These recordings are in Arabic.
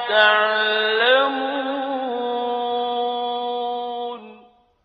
تعلمون.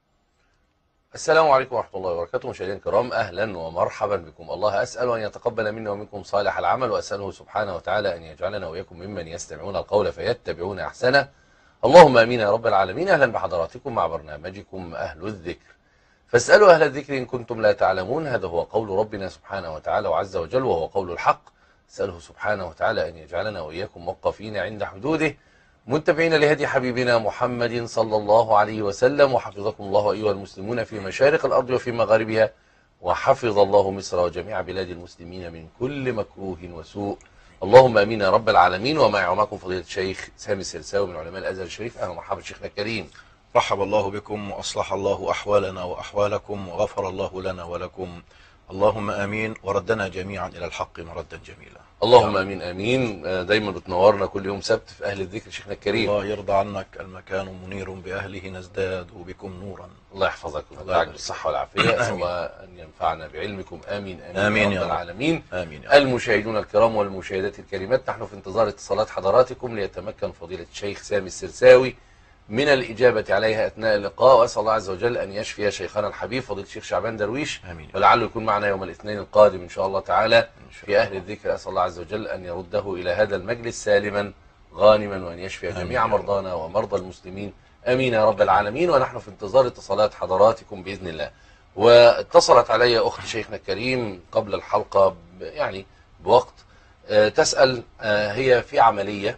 السلام عليكم ورحمة الله وبركاته. مشاهدينا الكرام، أهلا ومرحبا بكم. الله أسأل أن يتقبل منا ومنكم صالح العمل، وأسأله سبحانه وتعالى أن يجعلنا وإياكم ممن يستمعون القول فيتبعون أحسنه. اللهم آمين يا رب العالمين. أهلا بحضراتكم مع برنامجكم أهل الذكر، فاسألوا أهل الذكر إن كنتم لا تعلمون. هذا هو قول ربنا سبحانه وتعالى وعز وجل، وهو قول الحق. أسأله سبحانه وتعالى أن يجعلنا وإياكم موقفين عند حدوده، متبعين لهدي حبيبنا محمد صلى الله عليه وسلم. وحفظكم الله أيها المسلمون في مشارق الأرض وفي مغاربها، وحفظ الله مصر وجميع بلاد المسلمين من كل مكروه وسوء. اللهم امين يا رب العالمين. ومعي ومعكم فضيلة الشيخ سامي السرساوي من علماء الازهر الشريف. اهلا ومرحبا شيخنا الكريم. رحب الله بكم واصلح الله احوالنا واحوالكم وغفر الله لنا ولكم. اللهم امين، وردنا جميعا الى الحق مردا جميلا. اللهم امين امين. دايما بتنورنا كل يوم سبت في اهل الذكر شيخنا الكريم. الله يرضى عنك، المكان منير باهله، نزداد بكم نورا. الله يحفظك ويمتعك بالصحه والعافيه. اسال الله ان ينفعنا بعلمكم. امين امين, آمين يا رب العالمين. آمين. المشاهدون الكرام والمشاهدات الكريمات، نحن في انتظار اتصالات حضراتكم ليتمكن فضيلة الشيخ سامي السرساوي من الإجابة عليها أثناء اللقاء. وأسأل الله عز وجل أن يشفي شيخنا الحبيب فضيلة الشيخ شعبان درويش، آمين. ولعله يكون معنا يوم الاثنين القادم إن شاء الله تعالى في أهل الذكر. أسأل الله عز وجل أن يرده إلى هذا المجلس سالما غانما، وأن يشفي جميع مرضانا ومرضى المسلمين. آمين يا رب العالمين. ونحن في انتظار اتصالات حضراتكم بإذن الله. واتصلت علي أخت شيخنا الكريم قبل الحلقة يعني بوقت، تسأل، هي في عملية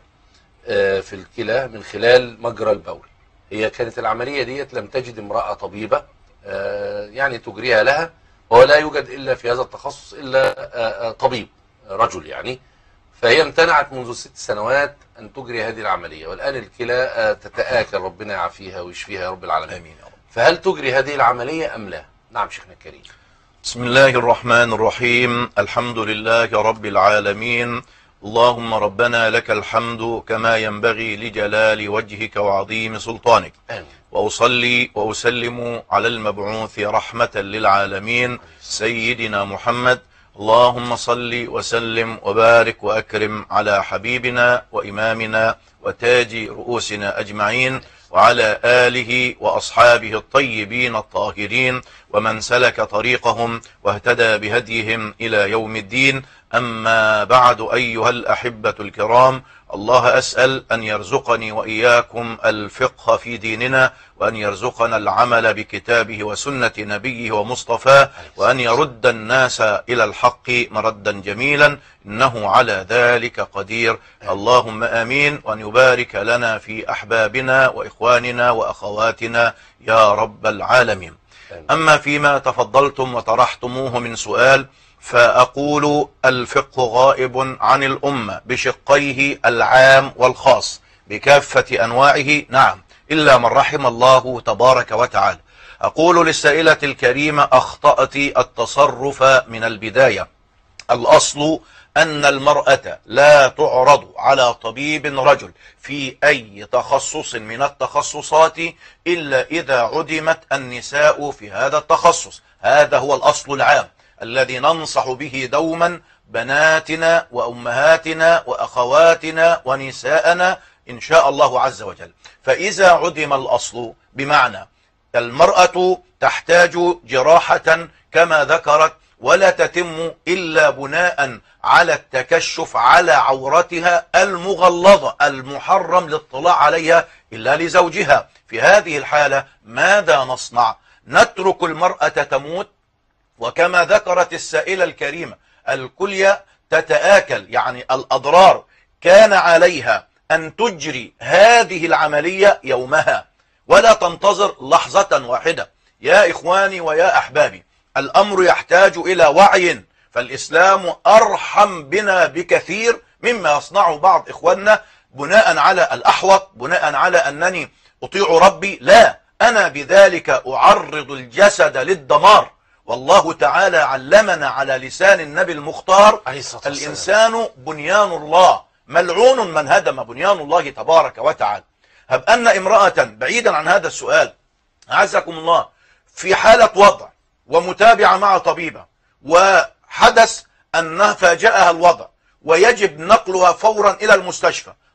في الكلى من خلال مجرى البول. هي كانت العملية ديت لم تجد امرأة طبيبة يعني تجريها لها، ولا يوجد إلا في هذا التخصص إلا طبيب رجل يعني. فهي امتنعت منذ 6 سنوات أن تجري هذه العملية، والآن الكلى تتآكل، ربنا يعافيها ويشفيها يا رب العالمين. آمين يا رب. فهل تجري هذه العملية أم لا؟ نعم شيخنا الكريم. بسم الله الرحمن الرحيم. الحمد لله رب العالمين. اللهم ربنا لك الحمد كما ينبغي لجلال وجهك وعظيم سلطانك. آمين. وأصلي وأسلم على المبعوث رحمة للعالمين سيدنا محمد. اللهم صل وسلم وبارك وأكرم على حبيبنا وإمامنا وتاج رؤوسنا أجمعين، وعلى آله وأصحابه الطيبين الطاهرين، ومن سلك طريقهم واهتدى بهديهم إلى يوم الدين. أما بعد، أيها الأحبة الكرام، الله أسأل أن يرزقني وإياكم الفقه في ديننا، وأن يرزقنا العمل بكتابه وسنة نبيه ومصطفاه، وأن يرد الناس إلى الحق مردا جميلا، إنه على ذلك قدير. اللهم آمين. وأن يبارك لنا في أحبابنا وإخواننا وأخواتنا يا رب العالمين. أما فيما تفضلتم وطرحتموه من سؤال، فأقول الفقه غائب عن الأمة بشقيه العام والخاص بكافة أنواعه، نعم، إلا من رحم الله تبارك وتعالى. أقول للسائلة الكريمة: أخطأت التصرف من البداية. الأصل أن المرأة لا تعرض على طبيب رجل في أي تخصص من التخصصات إلا إذا عدمت النساء في هذا التخصص. هذا هو الأصل العام الذي ننصح به دوما بناتنا وأمهاتنا وأخواتنا ونساءنا إن شاء الله عز وجل. فإذا عدم الأصل، بمعنى المرأة تحتاج جراحة كما ذكرت، ولا تتم إلا بناء على التكشف على عورتها المغلظة المحرم الاطلاع عليها إلا لزوجها. في هذه الحالة ماذا نصنع؟ نترك المرأة تموت؟ وكما ذكرت السائلة الكريمة، الكلية تتآكل، يعني الأضرار، كان عليها أن تجري هذه العملية يومها ولا تنتظر لحظة واحدة. يا إخواني ويا أحبابي، الأمر يحتاج إلى وعي، فالإسلام أرحم بنا بكثير مما يصنعه بعض إخواننا بناء على الأحوط، بناء على أنني أطيع ربي. لا، أنا بذلك أعرض الجسد للدمار. والله تعالى علمنا على لسان النبي المختار: الإنسان بنيان الله، ملعون من هدم بنيان الله تبارك وتعالى. هب أن امرأة، بعيدا عن هذا السؤال أعزكم الله، في حالة وضع ومتابعة مع طبيبة، وحدث أن فاجأها الوضع ويجب نقلها فورا إلى المستشفى،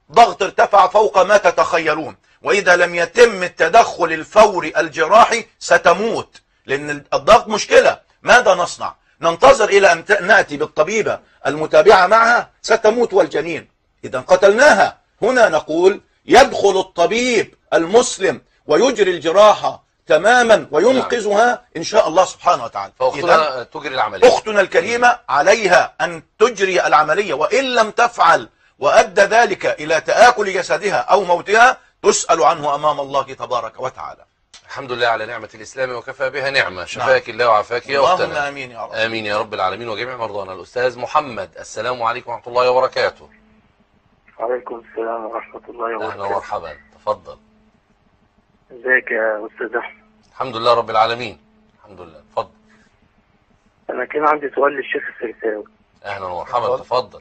ضغط ارتفع فوق ما تتخيلون، وإذا لم يتم التدخل الفوري الجراحي ستموت، لأن الضغط مشكلة. ماذا نصنع؟ ننتظر إلى أن نأتي بالطبيبة المتابعة معها؟ ستموت والجنين. إذا قتلناها. هنا نقول يدخل الطبيب المسلم ويجري الجراحة تماما وينقذها إن شاء الله سبحانه وتعالى. فأختنا تجري العملية. أختنا الكريمة عليها أن تجري العملية، وإن لم تفعل وأدى ذلك إلى تآكل جسدها أو موتها تسأل عنه أمام الله تبارك وتعالى. الحمد لله على نعمة الإسلام وكفى بها نعمة. شفاك الله وعافاك يا أختنا. اللهم آمين يا رب. آمين يا رب العالمين وجميع مرضانا. الأستاذ محمد، السلام عليكم ورحمة الله وبركاته. وعليكم السلام ورحمة الله وبركاته. أهلا ومرحبا، تفضل. ازيك يا أستاذ أحمد؟ الحمد لله رب العالمين. الحمد لله، تفضل. أنا كان عندي سؤال للشيخ السرساوي. أهلا ومرحبا، تفضل.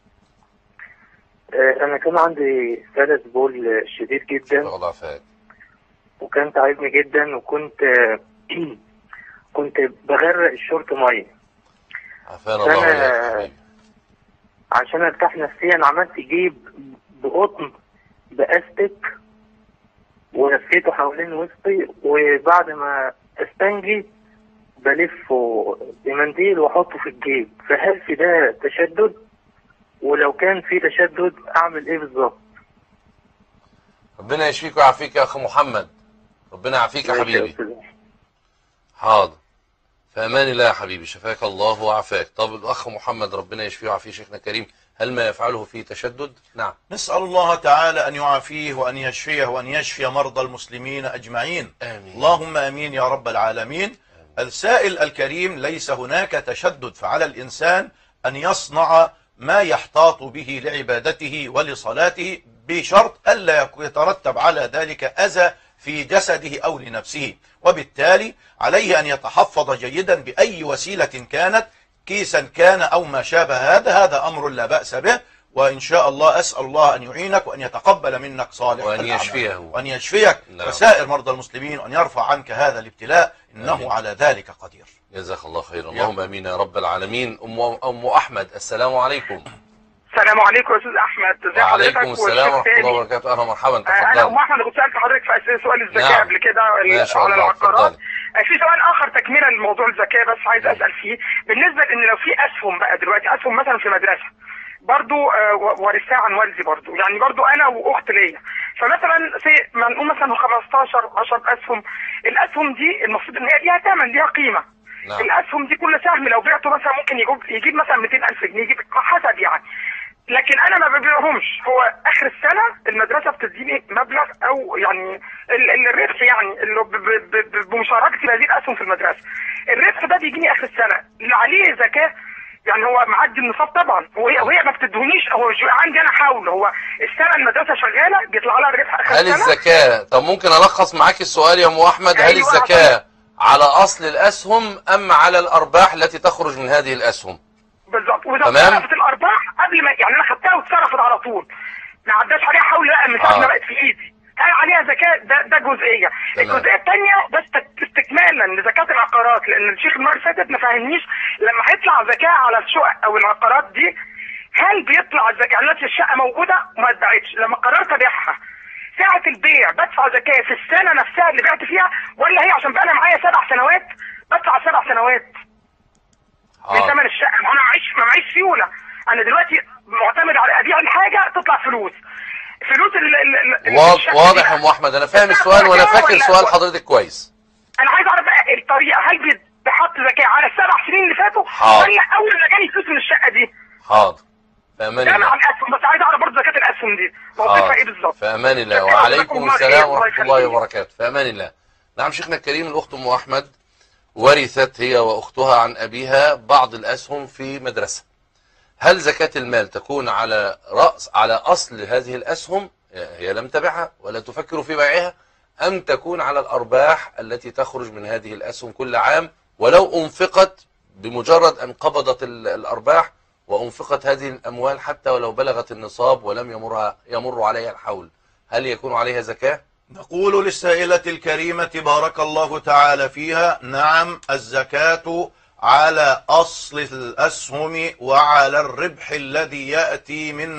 أنا كان عندي سلس بول شديد جدا، وكان تعبني جدا، وكنت كنت بغرق الشورت مية. عافانا الله وإياك حبيبي. عشان ارتاح نفسيا عملت جيب بقطن بأستك ولفيته حوالين وسطي، وبعد ما استنجي بلفه بمنديل واحطه في الجيب. فهل في ده تشدد؟ ولو كان في تشدد اعمل ايه بالظبط؟ ربنا يشفيك ويعافيك يا اخ محمد. ربنا يعافيك يا حبيبي. حاضر، في امان الله يا حبيبي، شفاك الله وعافاك. طب الاخ محمد ربنا يشفيه ويعافيه شيخنا الكريم، هل ما يفعله فيه تشدد؟ نعم. نسأل الله تعالى أن يعافيه وأن يشفيه وأن يشفي مرضى المسلمين أجمعين. آمين. اللهم آمين يا رب العالمين. آمين. السائل الكريم، ليس هناك تشدد، فعلى الإنسان أن يصنع ما يحتاط به لعبادته ولصلاته بشرط ألا يترتب على ذلك أذى في جسده أو لنفسه، وبالتالي عليه أن يتحفظ جيدا بأي وسيلة كانت، كيسا كان أو ما شابه هذا أمر لا بأس به. وإن شاء الله أسأل الله أن يعينك وأن يتقبل منك صالح وأن يشفيه وأن يشفيك وسائر مرضى المسلمين، وأن يرفع عنك هذا الابتلاء، إنه آمين. على ذلك قدير. جزاك الله خيرا. اللهم امين يا رب العالمين. ام احمد، السلام عليكم. السلام عليكم يا استاذ احمد. ازي حضرتك؟ وعليكم السلام ورحمه الله وبركاته. اهلا ومرحبا، تفضل. انا ام احمد، كنت سالت حضرتك في سؤال الزكاه نعم. قبل كده على العقارات. في سؤال اخر تكمله لموضوع الزكاه، بس عايز اسال فيه بالنسبه ان لو في اسهم بقى دلوقتي، اسهم مثلا في مدرسه برضو ورثتها عن والدي برضو، يعني برضو انا واخت ليا، فمثلا ما نقول مثلا 15 10 اسهم. الاسهم دي المفروض ان هي ليها ثمن، ليها قيمه. نعم. الاسهم دي كل سهم لو بعته مثلا ممكن يجيب مثلا 200,000 جنيه، يجيب حسب يعني. لكن انا ما ببيعهمش، هو اخر السنه المدرسه بتديني مبلغ او يعني الربح، يعني اللي بمشاركتي هذه الاسهم في المدرسه. الربح ده بيجيني اخر السنه، اللي عليه زكاه يعني هو معدي النصاب طبعا، وهي ما بتدهنيش. هو عندي انا حول، هو السنه المدرسه شغاله بيطلع لها الربح اخر السنه. هل الزكاه، طب ممكن الخص معاك السؤال يا ام احمد؟ هل الزكاه على اصل الاسهم ام على الارباح التي تخرج من هذه الاسهم؟ بالظبط. واذا اتصرفت الارباح قبل ما يعني انا خدتها واتصرفت على طول، ما عداش عليها حول، لا من ساعه ما بقت في ايدي، هل عليها زكاه؟ ده جزئيه. الجزئيه الثانيه بس استكمالا لزكاه العقارات، لان الشيخ المره اللي فاتت ما فهمنيش لما هيطلع زكاه على الشقق او العقارات دي، هل بيطلع الزكاه؟ يعني دلوقتي الشقه موجوده وما اتباعتش، لما قررت ابيعها ساعه البيع بدفع زكاه في السنه نفسها اللي بعت فيها، ولا هي عشان بقى انا معايا 7 سنوات بدفع 7 سنوات من ثمن الشقه؟ ما انا ما معيش سيوله، انا دلوقتي معتمد على ابيع الحاجه تطلع فلوس واضح يا ام احمد، انا فاهم السؤال وانا فاكر سؤال حضرتك كويس. انا عايز اعرف بقى الطريقه، هل بحط زكاه على ال7 سنين اللي فاتوا ولا اول ما جالي فلوس من الشقه دي؟ حاضر، في امان الله. عن الاسهم، بس عايز اعرف برضه زكاه الاسهم دي موقفها ايه بالظبط. في امان الله، وعليكم السلام ورحمه الله وبركاته. في امان الله. نعم شيخنا الكريم، الاخت ام احمد ورثت هي واختها عن ابيها بعض الاسهم في مدرسه. هل زكاة المال تكون على أصل هذه الأسهم، هي لم تبعها ولا تفكر في بيعها، أم تكون على الأرباح التي تخرج من هذه الأسهم كل عام، ولو أنفقت بمجرد أن قبضت الأرباح وأنفقت هذه الأموال حتى ولو بلغت النصاب ولم يمر عليها الحول، هل يكون عليها زكاة؟ نقول للسائلة الكريمة بارك الله تعالى فيها، نعم الزكاة على أصل الأسهم وعلى الربح الذي يأتي منها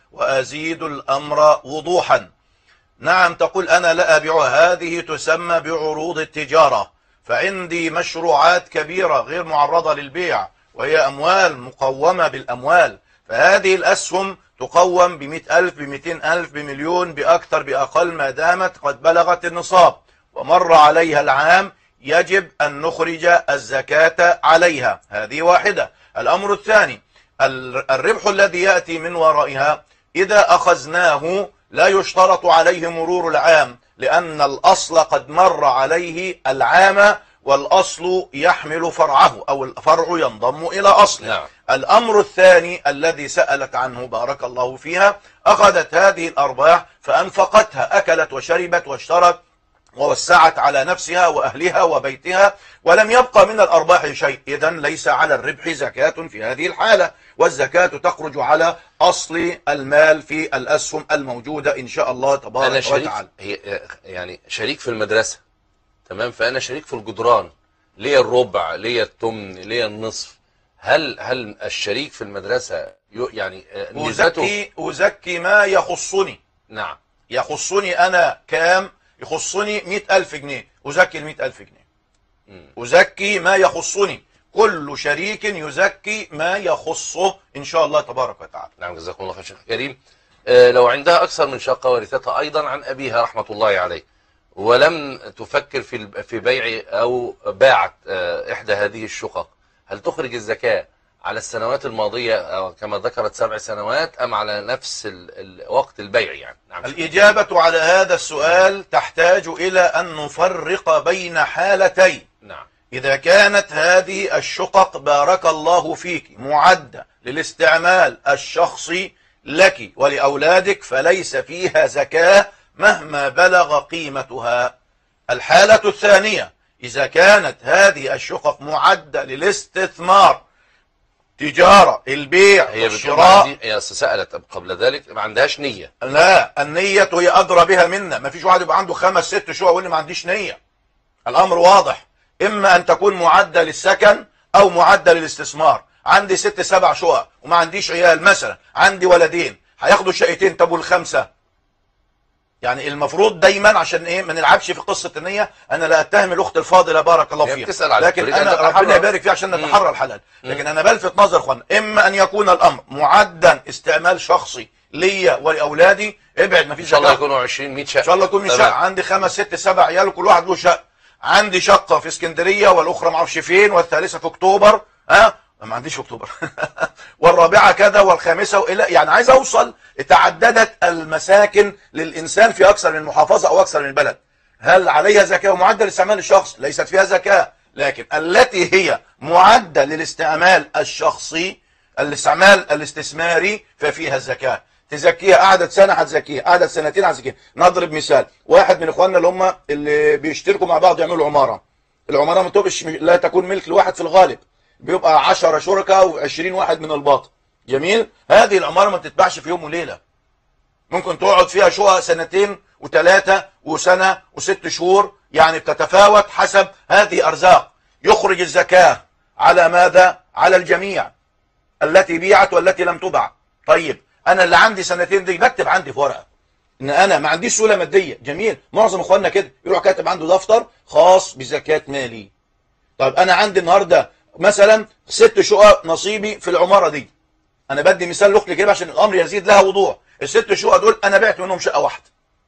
وأزيد الأمر وضوحا. نعم، تقول أنا لا أبيعها، هذه تسمى بعروض التجارة، فعندي مشروعات كبيرة غير معرضة للبيع، وهي أموال مقومة بالأموال، فهذه الأسهم تقوم ب100,000 ب200,000 بمليون بأكثر بأقل ما دامت قد بلغت النصاب ومر عليها العام، يجب أن نخرج الزكاة عليها. هذه واحدة. الأمر الثاني، الربح الذي يأتي من ورائها إذا أخذناه لا يشترط عليه مرور العام، لأن الأصل قد مر عليه العام، والأصل يحمل فرعه أو الفرع ينضم إلى أصله. نعم. الأمر الثاني الذي سألت عنه بارك الله فيها، أخذت هذه الأرباح فأنفقتها، أكلت وشربت واشترت ووسعت على نفسها وأهلها وبيتها، ولم يبقى من الأرباح شيء، إذن ليس على الربح زكاة في هذه الحالة، والزكاة تخرج على أصل المال في الأسهم الموجودة إن شاء الله تبارك أنا شريك وتعالى. يعني شريك في المدرسة، تمام، فأنا شريك في الجدران، ليا الربع، ليا الثمن، ليا النصف. هل الشريك في المدرسة يعني نسبته؟ أزكي ما يخصني. نعم. يخصني أنا كام؟ يخصني 100,000 جنيه، أزكي 100,000 جنيه. أزكي ما يخصني، كل شريك يزكي ما يخصه إن شاء الله تبارك وتعالى. نعم، جزاكم الله خير شيخ كريم. لو عندها أكثر من شقة ورثتها أيضا عن أبيها رحمة الله عليه، ولم تفكر في بيع أو باعت إحدى هذه الشقق، هل تخرج الزكاة على السنوات الماضية كما ذكرت 7 سنوات، أم على نفس وقت البيع يعني؟ نعم. الإجابة على هذا السؤال تحتاج إلى أن نفرق بين حالتين. نعم. إذا كانت هذه الشقق بارك الله فيك معدة للاستعمال الشخصي لك ولأولادك فليس فيها زكاة مهما بلغ قيمتها. الحالة الثانية، إذا كانت هذه الشقق معدة للاستثمار، تجارة، البيع والشراء. هي سألت قبل ذلك ما عندهاش نية. لا، النية هي أدرى بها منا. ما فيش واحد يبقى عنده 5 6 شقق ويقول لي ما عنديش نية. الأمر واضح، إما أن تكون معدة للسكن أو معدة للاستثمار. عندي 6 7 شقق وما عنديش عيال مثلا، عندي ولدين، هياخدوا شقتين، طب وال5؟ يعني المفروض دايما عشان ايه ما نلعبش في قصه النيه. انا لا اتهم الاخت الفاضله بارك الله فيها، لكن انا ربنا يبارك فيها عشان نتحرى الحلال. لكن انا بلفت نظر اخوانا، اما ان يكون الامر معدا استعمال شخصي ليا ولاولادي، ابعد، ما فيش. ان شاء الله يكونوا 20 100 شقه، ان شاء الله يكون 100 شقه. عندي 5 6 7 عيال وكل واحد له شقه. عندي شقه في اسكندريه والاخرى ما اعرفش فين، والثالثه في اكتوبر، ما عنديش في اكتوبر والرابعه كذا والخامسه والى، يعني عايز اوصل تعددت المساكن للانسان في اكثر من محافظه او اكثر من بلد. هل عليها زكاه ومعدل استعمال الشخص؟ ليست فيها زكاه. لكن التي هي معدة للاستعمال الشخصي، الاستعمال الاستثماري، ففيها الزكاة. تزكيها قعدت سنة هتزكيها، قعدت سنتين هتزكيها. نضرب مثال، واحد من اخواننا اللي بيشتركوا مع بعض يعملوا عمارة. العمارة ما تبقاش لا تكون ملك لواحد في الغالب، بيبقى 10 شركاء و20 واحد من الباطن. جميل. هذه العمارة ما بتتباعش في يوم وليلة، ممكن تقعد فيها شقق سنتين وثلاثة وسنة و6 شهور، يعني بتتفاوت حسب هذه أرزاق. يخرج الزكاة على ماذا؟ على الجميع، التي بيعت والتي لم تباع. طيب أنا اللي عندي سنتين دي بكتب عندي في ورقة إن أنا ما عنديش سهولة مادية. جميل. معظم إخواننا كده يروح كاتب عنده دفتر خاص بزكاة مالي. طيب أنا عندي النهاردة مثلا 6 شقق نصيبي في العمارة دي. أنا بدي مثال لأختي كده عشان الأمر يزيد لها وضوح. ال6 شقق دول أنا بعت منهم شقة واحدة.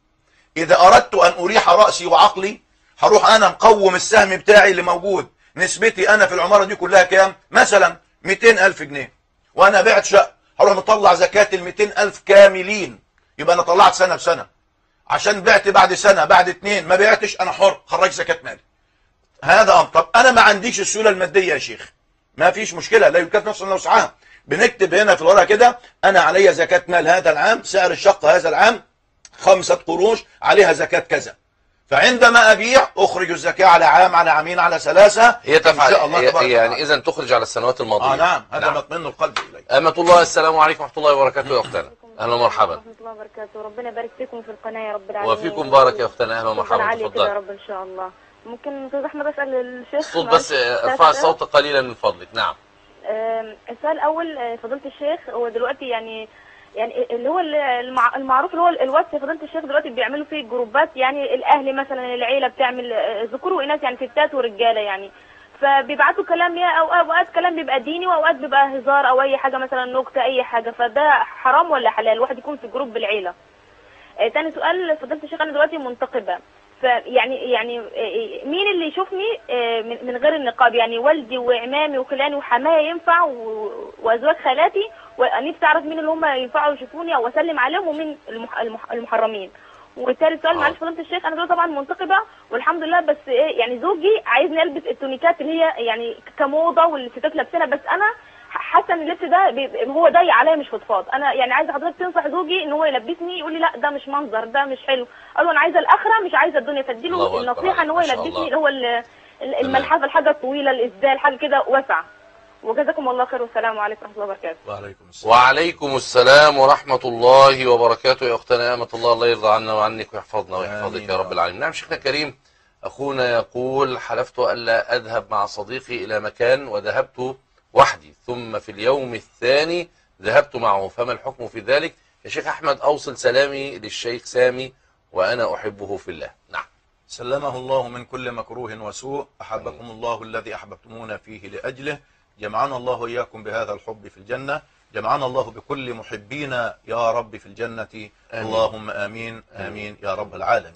إذا أردت أن أريح رأسي وعقلي هروح أنا مقوم السهم بتاعي اللي موجود، نسبتي أنا في العمارة دي كلها كام؟ مثلا 200,000 جنيه، وأنا بعت شقة، هروح مطلع زكاة ال200,000 كاملين. يبقى أنا طلعت سنة بسنة. عشان بعت بعد سنة بعد 2 ما بعتش، أنا حر، خرج زكاة مالي. هذا أمر. طب أنا ما عنديش السهولة المادية يا شيخ، ما فيش مشكلة، لا يكلف نفسا إلا وسعها. بنكتب هنا في الورقة كده أنا علي زكاة مال هذا العام، سعر الشقة هذا العام 5 قروش، عليها زكاة كذا. فعندما أبيع أخرج الزكاة على عام، على عامين، على 3. هي تفعل يعني إذا تخرج على السنوات الماضية. نعم، هذا مطمئن القلب إليه. أمة الله، السلام عليكم ورحمة الله وبركاته يا أختنا. أهلا ومرحبا. ورحمة الله وبركاته. ربنا يبارك فيكم في القناة يا رب العالمين. وفيكم بارك يا أختنا. أهلا ومرحبا. تفضل يا رب إن شاء الله. ممكن أستاذ أحمد أسأل الشيخ؟ الصوت بس، ارفع الصوت قليلا من فضلك. نعم. السؤال الأول، فضيلة الشيخ، هو دلوقتي يعني يعني اللي هو المعروف اللي هو الواتس فضيلة الشيخ دلوقتي بيعملوا فيه جروبات، يعني الاهل مثلا العيله بتعمل ذكور واناث يعني ستات ورجاله يعني، فبيبعتوا كلام يا اوقات كلام بيبقى ديني واوقات بيبقى هزار او اي حاجه مثلا نكته اي حاجه، فده حرام ولا حلال الواحد يكون في جروب بالعيله؟ تاني سؤال فضيلة الشيخ، انا دلوقتي منتقبه، يعني مين اللي يشوفني من غير النقاب؟ يعني والدي وعمامي وخلاني وحمايا ينفع وازواج خالاتي، ونفسي اعرف مين اللي هم ينفعوا يشوفوني او اسلم عليهم ومين المحرمين. والثالث سؤال معلش فضيلة الشيخ، انا دلوقتي طبعا منتقبه والحمد لله، بس يعني زوجي عايزني البس التونيكات اللي هي يعني كموضه والستات لابسينها، بس انا حاسه ان اللبس ده هو ضيق عليا مش فضفاض. انا يعني عايزه حضرتك تنصح زوجي ان هو يلبسني، يقول لي لا ده مش منظر، ده مش حلو، اقول له انا عايزه الاخره مش عايزه الدنيا، فاديله النصيحه ان هو يلبسني اللي هو الملحفه الحاجه الطويله الاسدال حاجه كده واسعه. وجزاكم الله خير والسلام عليكم ورحمه الله وبركاته. وعليكم السلام. وعليكم السلام ورحمة الله وبركاته. يا أختنا أمة الله، الله يرضى عنا وعنك ويحفظنا ويحفظك يا رب العالمين. نعم شيخنا الكريم، أخونا يقول: حلفت ألا أذهب مع صديقي إلى مكان وذهبت وحدي، ثم في اليوم الثاني ذهبت معه، فما الحكم في ذلك؟ يا شيخ أحمد أوصل سلامي للشيخ سامي وأنا أحبه في الله. نعم. سلمه الله من كل مكروه وسوء، أحبكم الله الذي أحببتمونا فيه لأجله، جمعنا الله وإياكم بهذا الحب في الجنة، جمعنا الله بكل محبينا يا رب في الجنة. آمين. اللهم آمين آمين يا رب العالمين.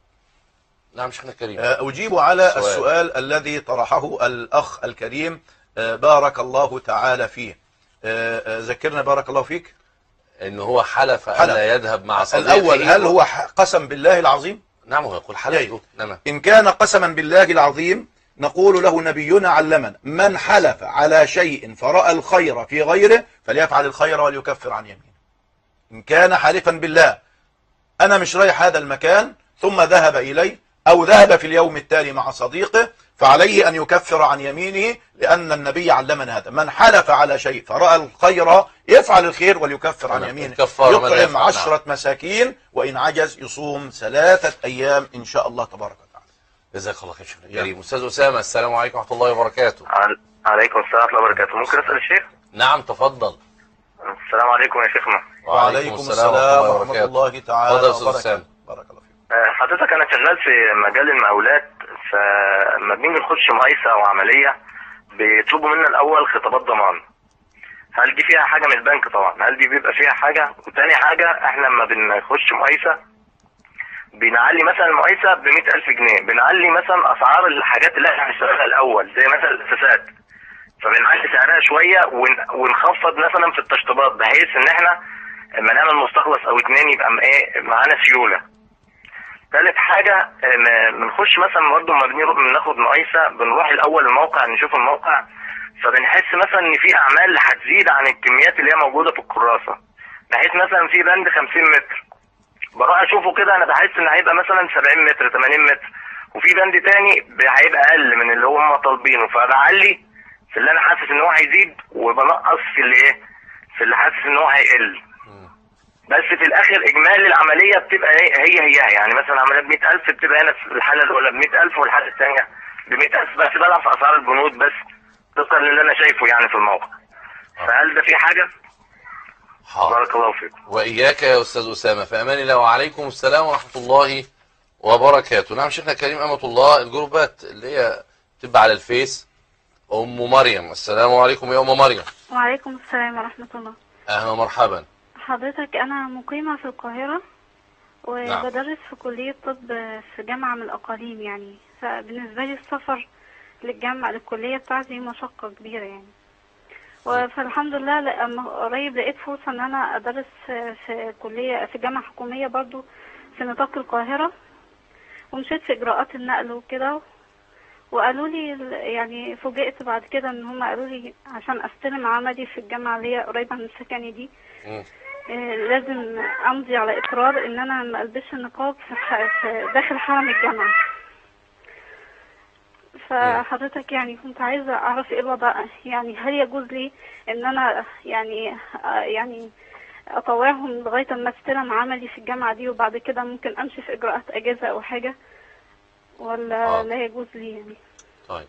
نعم شيخنا الكريم، أجيب على السؤال الذي طرحه الأخ الكريم، بارك الله تعالى فيه. ذكرنا بارك الله فيك إن هو حلف ألا يذهب مع صديقه. الأول، هل هو قسم بالله العظيم؟ نعم هو يقول حلف. نعم. إن كان قسما بالله العظيم نقول له نبينا علمنا: من حلف على شيء فرأى الخير في غيره فليفعل الخير وليكفر عن يمينه. إن كان حالفا بالله أنا مش رايح هذا المكان ثم ذهب إليه أو ذهب في اليوم التالي مع صديقه، فعليه أن يكفر عن يمينه، لأن النبي علمنا هذا: من حلف على شيء فرأى الخير يفعل الخير وليكفر عن يمينه، يطعم 10 مساكين، وإن عجز يصوم 3 أيام إن شاء الله تبارك وتعالى. جزاك الله خير شيخنا الكريم. أستاذ أسامة، السلام عليكم ورحمة الله وبركاته. عليكم السلام ورحمة الله وبركاته. ممكن أسأل الشيخ؟ نعم تفضل. السلام عليكم يا شيخنا. وعليكم السلام ورحمة الله تعالى وبركاته. بارك الله فيك. حضرتك أنا شغال في مجال المقاولات، فلما بنيجي نخش مقايسة أو عملية بيطلبوا منا الأول خطابات ضمان. هل دي فيها حاجة من البنك طبعا؟ هل دي بيبقى فيها حاجة؟ وتاني حاجة، احنا لما بنخش مقايسة بنعلي مثلا المقايسة ب100,000 جنيه، بنعلي مثلا أسعار الحاجات اللي احنا هنشتغلها الأول زي مثلا الأساسات، فبنعلي سعرها شوية ونخفض مثلا في التشطيبات، بحيث إن احنا لما نعمل مستخلص أو 2 يبقى معانا سيولة. ثالث حاجة، بنخش مثلا برضه لما بناخد مقايسة بنروح الأول الموقع نشوف الموقع، فبنحس مثلا إن في أعمال هتزيد عن الكميات اللي هي موجودة في الكراسة، بحيث مثلا في بند 50 متر بروح أشوفه كده أنا بحس إن هيبقى مثلا 70 متر 80 متر، وفي بند تاني هيبقى أقل من اللي هم طالبينه، فبعلي في اللي أنا حاسس إن هو هيزيد وبنقص في اللي إيه، في اللي حاسس إن هو هيقل. بس في الاخر اجمالي العمليه بتبقى هي يعني مثلا عمليه ب100,000 بتبقى هنا في الحاله الاولى ب100,000 والحاله الثانيه ب100,000، بس بلعب في اسعار البنود بس طبقا للي انا شايفه يعني في الموقع. فهل ده في حاجه؟ بارك الله فيكم. واياك يا استاذ اسامه، في امان الله. وعليكم السلام ورحمه الله وبركاته. نعم شيخنا الكريم امه الله، الجروبات اللي هي بتبقى على الفيس. ام مريم، السلام عليكم يا ام مريم. وعليكم السلام ورحمه الله. اهلا ومرحبا. حضرتك أنا مقيمة في القاهرة وبدرس في كلية طب في جامعة من الأقاليم يعني، فبالنسبة لي السفر للجامعة للكلية بتاعتي مشقة كبيرة يعني. فالحمد لله لما قريب لقيت فرصة إن أنا أدرس في كلية في جامعة حكومية برضو في نطاق القاهرة، ومشيت في إجراءات النقل وكده، وقالوا لي يعني فوجئت بعد كده إن هم قالوا لي عشان أستلم عملي في الجامعة اللي هي قريبة من سكني دي لازم امضي على اقرار ان انا ما البسش النقاب في داخل حرم الجامعه. فحضرتك يعني كنت عايزه اعرف ايه الوضع، يعني هل يجوز لي ان انا يعني اطوعهم لغايه ما استلم عملي في الجامعه دي وبعد كده ممكن امشي في اجراءات اجازه او حاجه، ولا لا يجوز لي يعني؟ طيب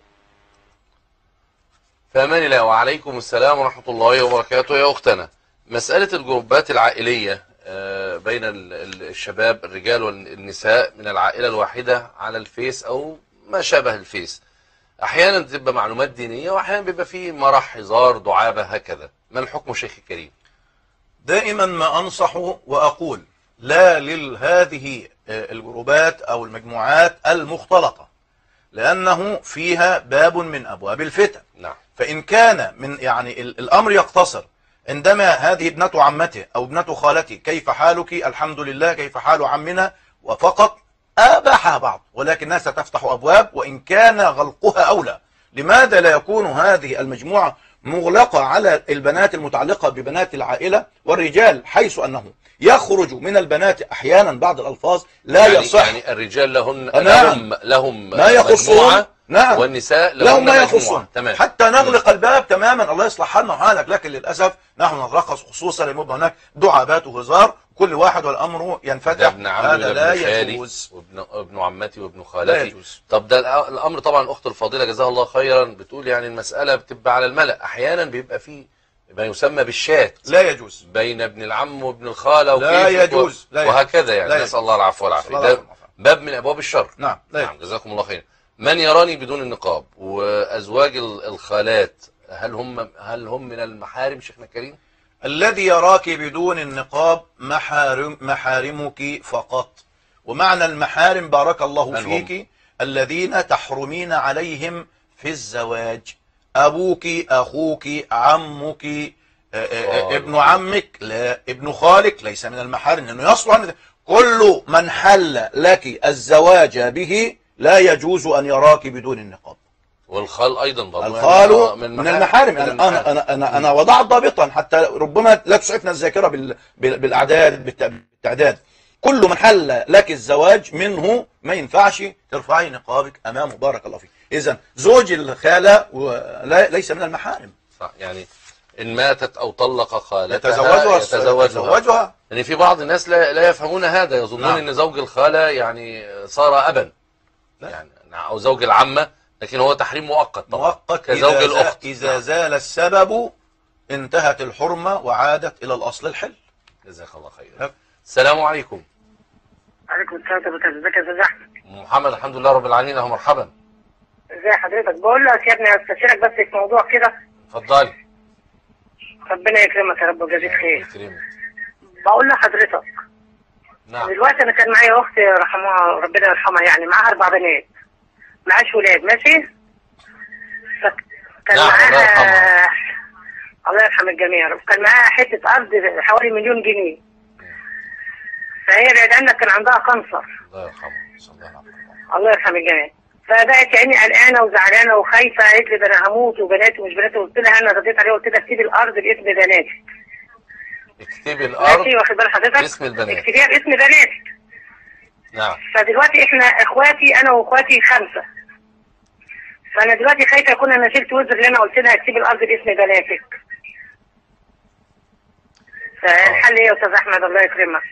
في امان الله. وعليكم السلام ورحمه الله وبركاته. يا اختنا، مسألة الجروبات العائلية بين الشباب الرجال والنساء من العائلة الواحدة على الفيس أو ما شابه الفيس، أحيانا تبقى معلومات دينية وأحيانا بيبقى فيه مرح هزار دعابة هكذا، ما الحكم شيخ الكريم؟ دائما ما أنصح وأقول لا لهذه الجروبات أو المجموعات المختلطة، لأنه فيها باب من أبواب الفتن. نعم. فإن كان من يعني الأمر يقتصر عندما هذه ابنة عمته أو ابنة خالتي كيف حالك الحمد لله كيف حال عمنا وفقط، أباحها بعض، ولكنها ستفتح أبواب وإن كان غلقها أولى. لماذا لا يكون هذه المجموعة مغلقة على البنات المتعلقة ببنات العائلة والرجال، حيث أنه يخرج من البنات أحيانا بعض الألفاظ لا يصح. يعني الرجال لهم ما يخصون، نعم، والنساء لهم ما يخصون، تمام. حتى نغلق الباب تماما، الله يصلح حالنا وحالك. لكن للأسف نحن نترخص خصوصا لأن هناك دعابات وهزار كل واحد والأمر ينفتح. ابن عمي هذا لا يجوز، وابن عمتي وابن خالتي. طب ده الأمر طبعا الأخت الفاضلة جزاها الله خيرا بتقول يعني المسألة بتبقى على الملأ، أحيانا بيبقى فيه ما يسمى بالشات، لا يجوز، بين ابن العم وابن الخالة لا يجوز، وهكذا يعني. نسأل الله العفو والعافية. ده باب من أبواب الشر. نعم. نعم جزاكم الله خير. من يراني بدون النقاب وأزواج الخالات هل هم من المحارم شيخنا الكريم؟ الذي يراك بدون النقاب محارمك فقط. ومعنى المحارم بارك الله فيك الذين تحرمين عليهم في الزواج، أبوك أخوك عمك ابن عمك، لا ابن خالك ليس من المحارم، لأنه يصلح كل من حل لك الزواج به لا يجوز أن يراك بدون النقاب. والخال أيضا برضه الخال من المحارم. أنا وضعت ضابطا حتى ربما لا تسعفنا الذاكرة بالتعداد. كل من حل لك الزواج منه ما ينفعش ترفعي نقابك أمامه، بارك الله فيك. إذن زوج الخالة ليس من المحارم. صح. يعني إن ماتت أو طلق خالتها يتزوجها. يعني في بعض الناس لا يفهمون هذا، يظنون نعم. إن زوج الخالة يعني صار أبا، يعني أو زوج العمة، لكن هو تحريم مؤقت طبعا، مؤقت كزوج الأخت. إذا زال السبب انتهت الحرمة وعادت إلى الأصل الحل. جزاك الله خير. السلام عليكم. عليكم السلام ورحمة الله. ازيك يا استاذ احمد؟ محمد الحمد لله رب العالمين. اهو مرحبا. ازي حضرتك؟ بقول لك يا ابني استشيرك بس في موضوع كده. اتفضلي. ربنا يكرمك يا رب ويجازيك خير. يكرمك. بقول لحضرتك نعم. دلوقتي انا كان معايا اختي رحمها ربنا يرحمها، يعني معاها 4 بنات، معاش ولاد، ماشي؟ كان نعم. معاها الله يرحم الجميع، كان معاها حته ارض حوالي 1,000,000 جنيه. فهي بعد عنك كان عندها كانسر. الله يرحمه. الله يرحم الجميع. فبقت يعني قلقانه وزعلانه وخايفه، قالت لي ده انا هموت وبناتي ومش بناتي. قلت لها انا رديت عليها قلت لها اكتبي الارض باسم بناتك. اكتبي الارض ماشي، واخد بال حضرتك؟ باسم البنات. اكتبيها باسم بناتك. نعم. فدلوقتي احنا اخواتي، انا واخواتي 5. فانا دلوقتي خايفه اكون انا شلت وزر اللي انا قلت لها اكتبي الارض باسم بناتك. فالحل ايه يا استاذ احمد؟ الله يكرمك.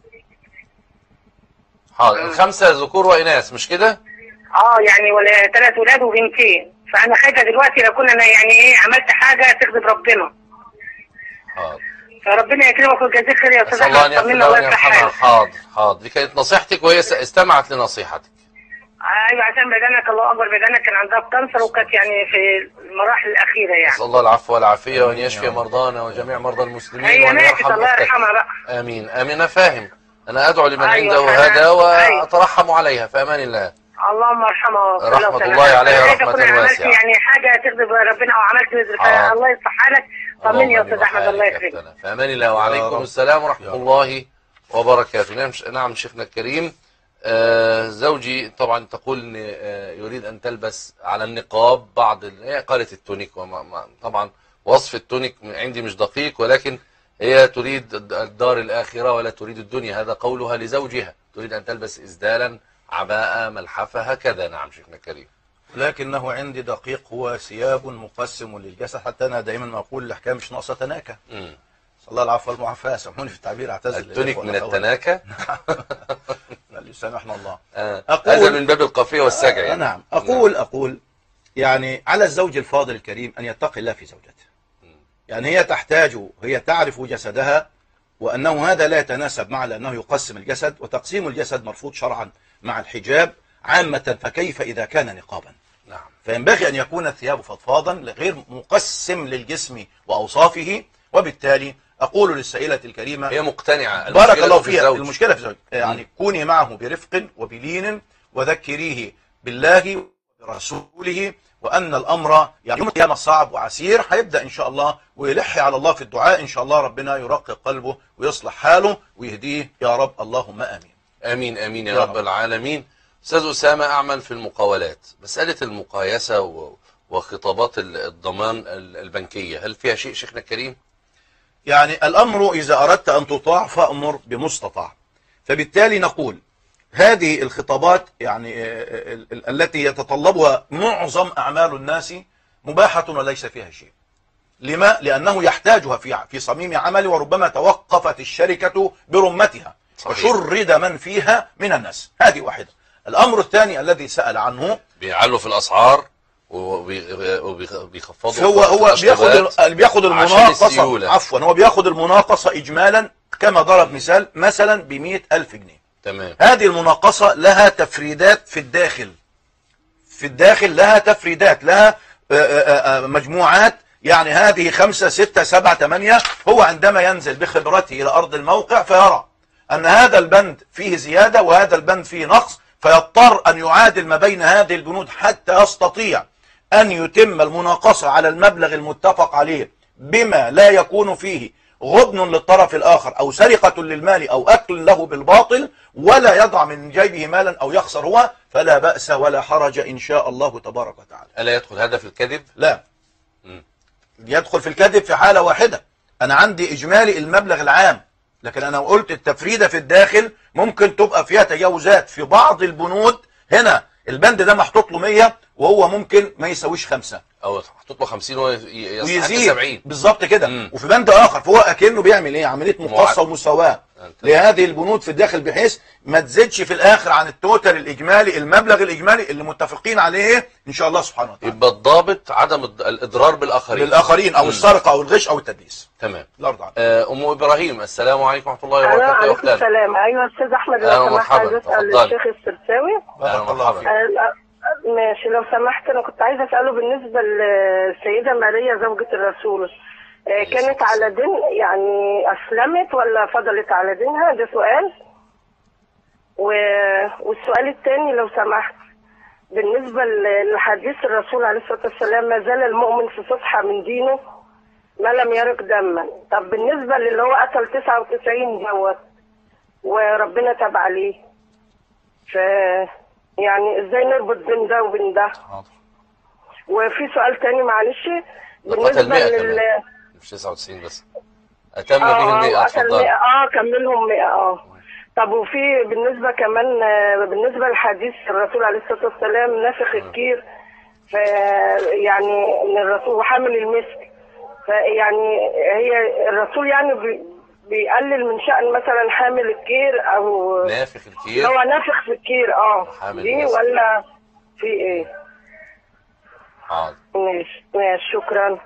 حاضر. 5 ذكور واناث مش كده؟ يعني ولا 3 ولاد وبنتين. فانا خايفه دلوقتي لو كنا انا يعني ايه عملت حاجه تغضب ربنا. حاضر. فربنا يكرمك ويجازيك خير يا استاذ احمد. الله يغفر له. حاضر. دي كانت نصيحتك وهي استمعت لنصيحتك. ايوه عشان بدنك الله اكبر، بدنك كان عندها كانسر وكانت يعني في المراحل الاخيره يعني. نسال الله العفو والعافيه وان يشفي مرضانا وجميع مرضى المسلمين هي ماتت الله يرحمها بقى. امين. انا فاهم. انا ادعو لمن عنده هذا واترحم عليها في امان الله. اللهم ارحمها رحمه الله عليها رحمه واسعه. يعني حاجه تغضب ربنا او عملت وزر، فالله يصلح حالك. طمني يا استاذ احمد الله يكرمك. في امان الله. وعليكم السلام ورحمه الله وبركاته. نعم شيخنا الكريم. زوجي طبعا تقول ان يريد ان تلبس على النقاب بعض قالت التونيك، طبعا وصف التونيك عندي مش دقيق، ولكن هي تريد الدار الآخرة ولا تريد الدنيا. هذا قولها لزوجها، تريد أن تلبس إسدالا عباءة ملحفة هكذا. نعم شيخنا الكريم. لكنه عندي دقيق هو ثياب مقسم للجسد، حتى أنا دائما أقول الأحكام مش ناقصة تناكة. صلى الله العفو والمعافاة. سامحوني في التعبير، اعتذر. التونيك من التناكة. يسامحنا الله. هذا من باب القافية والسجع يعني. نعم. أقول يعني على الزوج الفاضل الكريم أن يتقي الله في زوجته، يعني هي تحتاج، هي تعرف جسدها وأنه هذا لا يتناسب مع لأنه يقسم الجسد، وتقسيم الجسد مرفوض شرعا مع الحجاب عامة، فكيف إذا كان نقابا؟ نعم. فينبغي أن يكون الثياب فضفاضا غير مقسم للجسم وأوصافه. وبالتالي أقول للسائلة الكريمة هي مقتنعة، بارك الله فيها، المشكلة في زوج، يعني كوني معه برفق وبلين وذكريه بالله ورسوله، وأن الأمر يعني يوم القيامة صعب وعسير، هيبدأ إن شاء الله ويلح على الله في الدعاء، إن شاء الله ربنا يرقق قلبه ويصلح حاله ويهديه يا رب، اللهم آمين. آمين آمين يا رب العالمين. أستاذ أسامة، أعمل في المقاولات، مسألة المقايسة وخطابات الضمان البنكية، هل فيها شيء شيخنا الكريم؟ يعني الأمر إذا أردت أن تطاع فأمر بمستطاع، فبالتالي نقول هذه الخطابات يعني التي يتطلبها معظم أعمال الناس مباحة وليس فيها شيء. لما؟ لأنه يحتاجها في صميم عمله، وربما توقفت الشركة برمتها وشرد من فيها من الناس. هذه واحدة. الأمر الثاني الذي سأل عنه، بيعلوا في الأسعار وبيخفضوا، هو بياخد المناقصة، عفوا هو بياخد المناقصة إجمالا كما ضرب مثلا ب100,000 جنيه. تمام. هذه المناقصة لها تفريدات في الداخل لها تفريدات، لها مجموعات، يعني هذه 5 6 7 8. هو عندما ينزل بخبرته إلى أرض الموقع فيرى أن هذا البند فيه زيادة وهذا البند فيه نقص، فيضطر أن يعادل ما بين هذه البنود حتى يستطيع أن يتم المناقصة على المبلغ المتفق عليه بما لا يكون فيه غبن للطرف الآخر أو سرقة للمال أو أكل له بالباطل، ولا يضع من جيبه مالا أو يخسر هو، فلا بأس ولا حرج إن شاء الله تبارك وتعالى. ألا يدخل هذا في الكذب؟ لا. يدخل في الكذب في حالة واحدة، أنا عندي إجمالي المبلغ العام، لكن أنا قلت التفريدة في الداخل ممكن تبقى فيها تجاوزات في بعض البنود. هنا البند ده محطوط له 100 وهو ممكن ما يساويش 5 أو محطوط له 50 ويزيد 70 بالظبط كده. وفي بند آخر فهو أكنه بيعمل إيه؟ عملية مقاصة ومساواة لهذه البنود في الداخل، بحيث ما تزيدش في الآخر عن التوتال الإجمالي، المبلغ الإجمالي اللي متفقين عليه إن شاء الله سبحانه وتعالى. يبقى الضابط عدم الإضرار بالآخرين أو السرقة أو الغش أو التدليس. تمام. الأرض أم إبراهيم، السلام عليكم ورحمة الله وبركاته. عليكم السلام. أيوة أستاذ أحمد، لو سمحت عايز أسأل الشيخ السرساوي. بارك الله فيك. ماشي، لو سمحت أنا كنت عايزة أسأله بالنسبة للسيدة ماريا زوجة الرسول، كانت على دين، يعني أسلمت ولا فضلت على دينها؟ ده سؤال. والسؤال الثاني لو سمحت بالنسبة لحديث الرسول عليه الصلاة والسلام، ما زال المؤمن في فسحة من دينه ما لم يرق دما. طب بالنسبة للي هو قتل 99 دوت وربنا تاب عليه، يعني ازاي نربط بين ده وبين ده؟ وفي سؤال تاني معلش بالنسبة مش 99 بس، أتم بهم 100. اتفضل. كملهم 100. طب وفي بالنسبة كمان بالنسبة لحديث الرسول عليه الصلاة والسلام نافخ الكير، يعني من الرسول وحامل المسك، فيعني هي الرسول يعني بيقلل من شأن مثلا حامل الكير او نافخ الكير، هو نافخ في الكير دي ولا في ايه؟ حاضر. ماشي شكرا.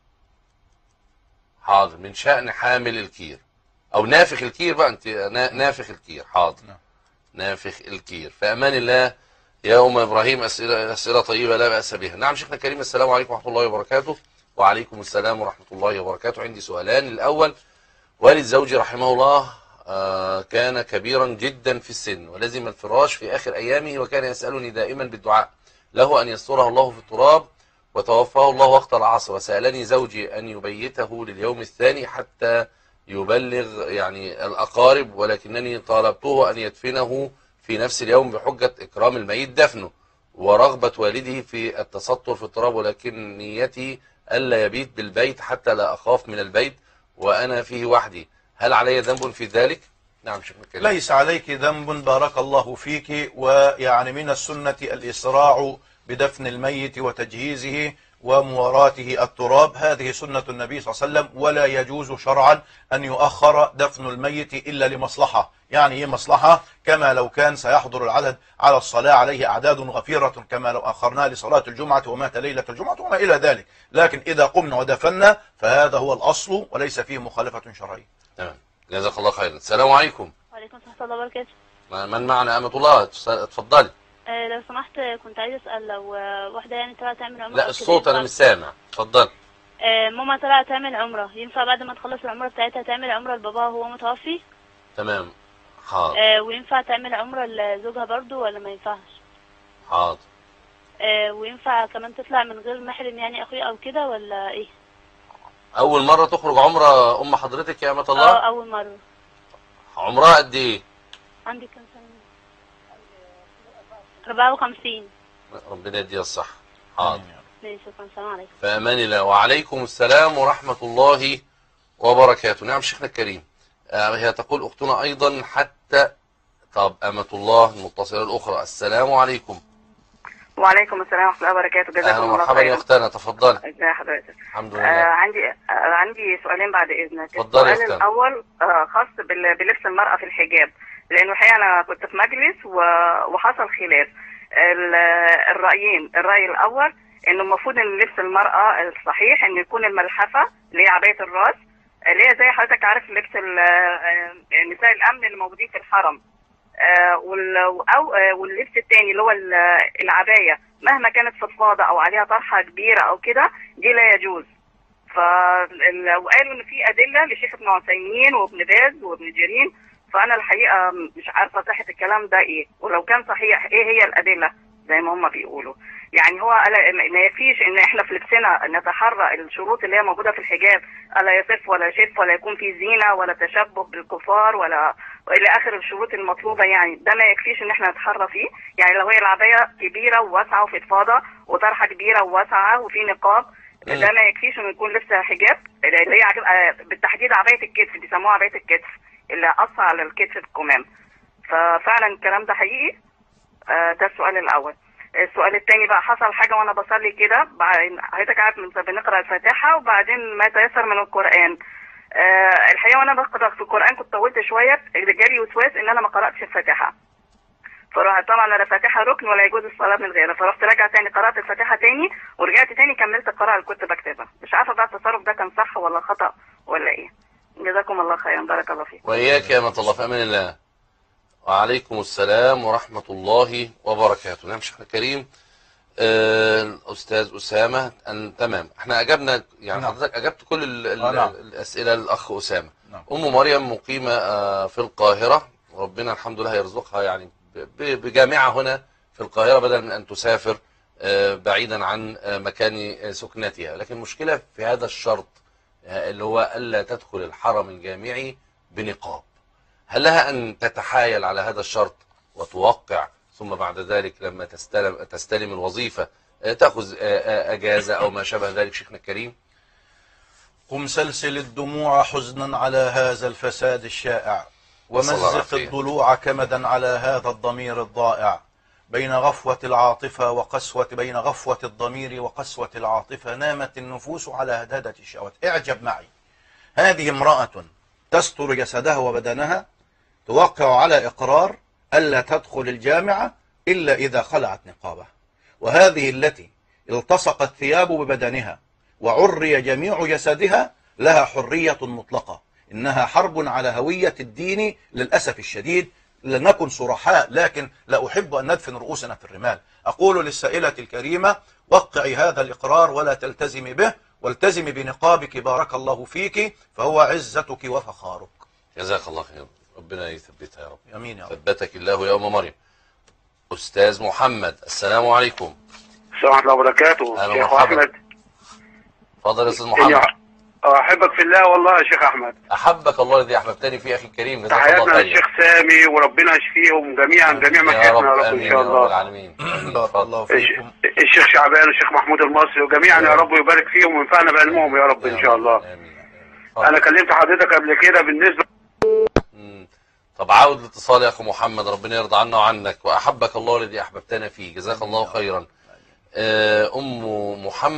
حاضر. من شأن حامل الكير او نافخ الكير بقى، انت نافخ الكير. حاضر. نافخ الكير. في امان الله يا ام ابراهيم، اسئله طيبه لا باس بها. نعم شيخنا الكريم، السلام عليكم ورحمه الله وبركاته. وعليكم السلام ورحمه الله وبركاته. عندي سؤالان. الاول، والد زوجي رحمه الله كان كبيرا جدا في السن ولزم الفراش في آخر أيامه، وكان يسألني دائما بالدعاء له أن يستره الله في التراب، وتوفاه الله وقت العصر، وسألني زوجي أن يبيته لليوم الثاني حتى يبلغ يعني الأقارب، ولكنني طالبته أن يدفنه في نفس اليوم بحجة إكرام الميت دفنه ورغبة والده في التستر في التراب، ولكن نيتي ألا يبيت بالبيت حتى لا أخاف من البيت وأنا فيه وحدي. هل علي ذنب في ذلك؟ نعم شيخنا الكريم. ليس عليك ذنب بارك الله فيك، ويعني من السنة الإسراع بدفن الميت وتجهيزه، ومواراته التراب، هذه سنة النبي صلى الله عليه وسلم، ولا يجوز شرعا أن يؤخر دفن الميت إلا لمصلحة. يعني إيه مصلحة؟ كما لو كان سيحضر العدد على الصلاة عليه أعداد غفيرة، كما لو أخرناه لصلاة الجمعة ومات ليلة الجمعة وما إلى ذلك. لكن إذا قمنا ودفنا فهذا هو الأصل وليس فيه مخالفة شرعية. تمام، جزاك الله خيرا. السلام عليكم. وعليكم السلام ورحمة الله وبركاته. من معنا؟ أمة الله، اتفضلي. لو سمحت كنت عايز اسال، لو واحده يعني طلعت تعمل عمره. لا الصوت انا مش سامع، اتفضل. ماما طلعت تعمل عمره، ينفع بعد ما تخلص العمره بتاعتها تعمل عمره لباباها وهو متوفي؟ تمام، حاضر. وينفع تعمل عمره لزوجها برضو ولا ما ينفعش؟ حاضر. وينفع كمان تطلع من غير محرم يعني اخويا او كده ولا ايه؟ اول مره تخرج عمره ام حضرتك يا امة الله؟ اول مره. عمرها قد ايه؟ عندي كام سنه؟ 54. ربنا يديها الصحة. حاضر. شكرا. السلام عليكم. في امان الله. وعليكم السلام ورحمة الله وبركاته. نعم شيخنا الكريم. هي تقول اختنا ايضا حتى. طب امة الله المتصلة الاخرى. السلام عليكم. وعليكم السلام ورحمة الله وبركاته. جزاكم الله خيرا. مرحبا يا اختنا، تفضلي. ازي حضرتك؟ الحمد لله. عندي سؤالين بعد اذنك. اتفضلي يا السؤال اختنا. الاول خاص بلبس المرأة في الحجاب، لانه الحقيقة انا كنت في مجلس وحصل خلاف الرأيين. الرأي الاول انه المفروض ان لبس المرأة الصحيح انه يكون الملحفة اللي هي عباية الراس، اللي هي زي حضرتك عارف لبس نساء الامن اللي موجودين في الحرم، واللبس الثاني اللي هو العباية مهما كانت فضفاضة او عليها طرحة كبيرة او كده، دي لا يجوز. وقالوا ان في ادلة لشيخ ابن عثيمين وابن باز وابن جرين، فانا الحقيقة مش عارفة صحة الكلام ده ايه، ولو كان صحيح ايه هي الادلة زي ما هم بيقولوا. يعني هو ما يكفيش ان احنا في لبسنا نتحرى الشروط اللي هي موجودة في الحجاب، الا يصف ولا يشف ولا يكون في زينة ولا تشبه بالكفار ولا والى اخر الشروط المطلوبة. يعني ده ما يكفيش ان احنا نتحرى فيه. يعني لو هي العباية كبيرة وواسعة وفضفاضة وطرحة كبيرة وواسعة وفي نقاب، ده ما يكفيش انه يكون لبس حجاب اللي هي بالتحديد عباية الكتف، بيسموها عباية الكتف اللي قصة على الكتف بالكمام. ففعلا الكلام ده حقيقي. ده السؤال الاول. السؤال الثاني بقى، حصل حاجة وانا بصلي كده، حضرتك عارف بنقرأ الفاتحة وبعدين ما تيسر من القرآن. الحقيقة وانا بقرأ في القرآن كنت طولت شوية، جالي وسواس ان انا ما قرأتش الفاتحة. طبعا انا الفاتحة ركن ولا يجوز الصلاة من غيرها، فرحت راجعة تاني قرأت الفاتحة تاني ورجعت تاني كملت القراءة اللي كنت بكتبها. مش عارفة بقى التصرف ده كان صح ولا خطأ ولا ايه. جزاكم الله خيرا. بارك الله فيك. وإياك يا أمة الله، في أمان الله. وعليكم السلام ورحمة الله وبركاته. نعم شيخنا الكريم. الأستاذ أسامة تمام، احنا أجبنا يعني حضرتك أجبت كل الأسئلة للأخ أسامة. أم مريم مقيمة في القاهرة، ربنا الحمد لله يرزقها يعني بجامعة هنا في القاهرة بدل من أن تسافر بعيدا عن مكان سكنتها. لكن المشكلة في هذا الشرط اللي هو ألا تدخل الحرم الجامعي بنقاب. هل لها أن تتحايل على هذا الشرط وتوقع، ثم بعد ذلك لما تستلم الوظيفة تأخذ أجازة أو ما شابه ذلك؟ شيخنا الكريم. قم سلسل الدموع حزنا على هذا الفساد الشائع، ومزق الضلوع كمدا على هذا الضمير الضائع. بين غفوة العاطفة بين غفوة الضمير وقسوة العاطفة نامت النفوس على هدادة الشهوات. اعجب معي، هذه امرأة تستر جسدها وبدنها، توقع على إقرار ألا تدخل الجامعة إلا إذا خلعت نقابها، وهذه التي التصقت ثياب ببدنها وعري جميع جسدها لها حرية مطلقة. إنها حرب على هوية الدين للأسف الشديد. لنكن صرحاء، لكن لا أحب أن ندفن رؤوسنا في الرمال. أقول للسائلة الكريمة، وقعي هذا الإقرار ولا تلتزمي به، والتزمي بنقابك بارك الله فيك، فهو عزتك وفخارك. جزاك الله خير، ربنا يثبتها يا رب. امين يا رب. ثبتك الله يا ام مريم. استاذ محمد، السلام عليكم. السلام ورحمه الله وبركاته. شيخ احمد. اتفضل يا استاذ محمد. احبك في الله والله يا شيخ احمد. احبك الله الذي احببتني فيه اخي الكريم. جزاك الله خير. تحياتنا للشيخ سامي وربنا يشفيهم جميعا جميع مشايخنا يا رب ان شاء الله. يا رب العالمين. بارك الله فيكم. الشيخ شعبان والشيخ محمود المصري وجميعا يا رب يبارك فيهم وينفعنا بعلمهم يا رب ان شاء الله. امين. انا كلمت حضرتك قبل كده بالنسبه. طب عاود الاتصال يا اخو محمد، ربنا يرضى عنا وعنك، واحبك الله الذي احببتنا فيه. جزاك الله خيرا. ام محمد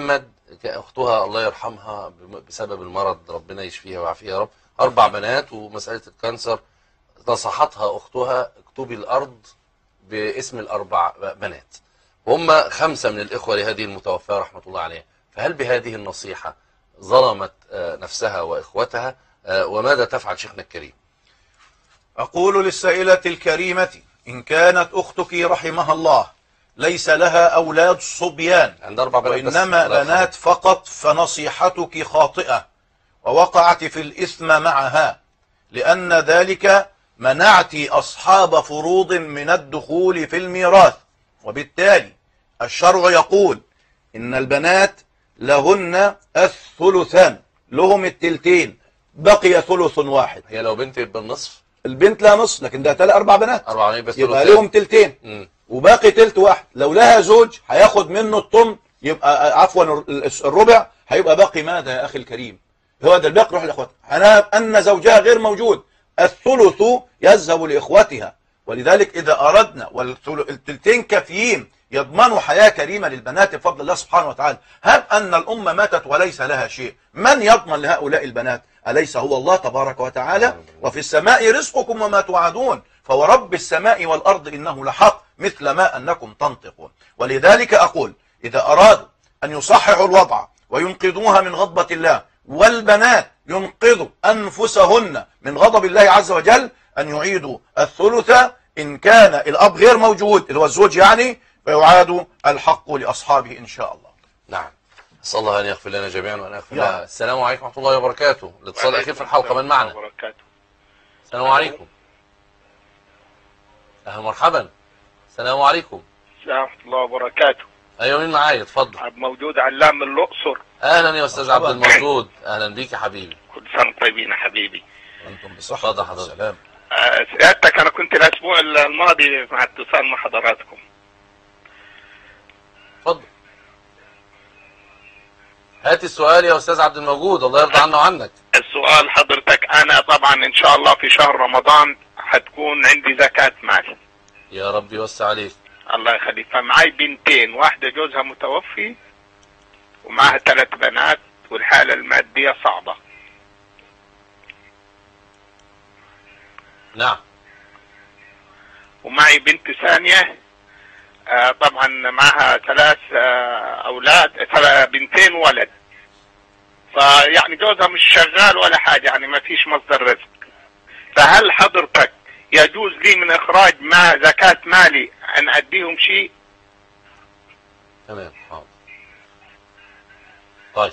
أختها الله يرحمها بسبب المرض، ربنا يشفيها ويعافيها يا رب، 4 بنات، ومسألة الكانسر نصحتها أختها اكتبي الأرض باسم ال4 بنات، وهم 5 من الإخوة لهذه المتوفاة رحمة الله عليها. فهل بهذه النصيحة ظلمت نفسها وإخوتها، وماذا تفعل شيخنا الكريم؟ أقول للسائلة الكريمة: إن كانت أختك رحمها الله ليس لها أولاد صبيان عند 4 بنات وإنما بنات فقط، فنصيحتك خاطئة ووقعت في الإثم معها، لأن ذلك منعت أصحاب فروض من الدخول في الميراث. وبالتالي الشرع يقول إن البنات لهن الثلثان، لهم التلتين، بقي ثلث واحد. هي لو بنت يبقى النصف، البنت لها نصف، لكن ده 4 بنات 4 بس يبقى لهم تلتين وباقي تلت واحد. لو لها زوج هياخد منه الطن، يبقى عفوا الربع، هيبقى باقي ماذا يا أخي الكريم؟ هو ده الباقي يروح لإخواتها، أن زوجها غير موجود، الثلث يذهب لإخواتها. ولذلك إذا أردنا والتلتين كافيين يضمنوا حياة كريمة للبنات بفضل الله سبحانه وتعالى. هب أن الأمة ماتت وليس لها شيء، من يضمن لهؤلاء البنات؟ أليس هو الله تبارك وتعالى؟ وفي السماء رزقكم وما توعدون، فورب السماء والأرض إنه لحق مثل ما أنكم تنطقون. ولذلك أقول إذا أرادوا أن يصححوا الوضع وينقذوها من غضبة الله، والبنات ينقذوا أنفسهن من غضب الله عز وجل، أن يعيدوا الثلث إن كان الأب غير موجود اللي هو الزوج يعني، فيعاد الحق لأصحابه إن شاء الله. نعم، أسأل الله أن يغفر لنا جميعا وأن يغفر لها. السلام عليكم ورحمة الله وبركاته. الاتصال الأخير في الحلقة، من معنا؟ السلام عليكم. أهلا مرحبا. السلام عليكم. السلام ورحمة الله وبركاته. أيوة، مين معايا؟ اتفضل. عبد الموجود علام من الأقصر. أهلا يا أستاذ عبد الموجود، أهلا بيك يا حبيبي. كل سنة طيبين يا حبيبي. أنتم بصحة. اتفضل حضرتك. سيادتك أنا كنت الأسبوع الماضي مع اتصال مع حضراتكم. اتفضل. هات السؤال يا أستاذ عبد الموجود، الله يرضى عنه وعنك. السؤال حضرتك، أنا طبعا إن شاء الله في شهر رمضان هتكون عندي زكاة مال. يا رب يوسع عليك. الله يخليك. فمعي بنتين، واحدة جوزها متوفي ومعها 3 بنات، والحالة المادية صعبة. نعم. ومعي بنت ثانية طبعا معها 3 أولاد، 3 بنتين ولد. فيعني جوزها مش شغال ولا حاجة، يعني ما فيش مصدر رزق. فهل حضرتك يجوز لي من إخراج زكاة مالي أن أديهم شيء؟ تمام، حاضر. طيب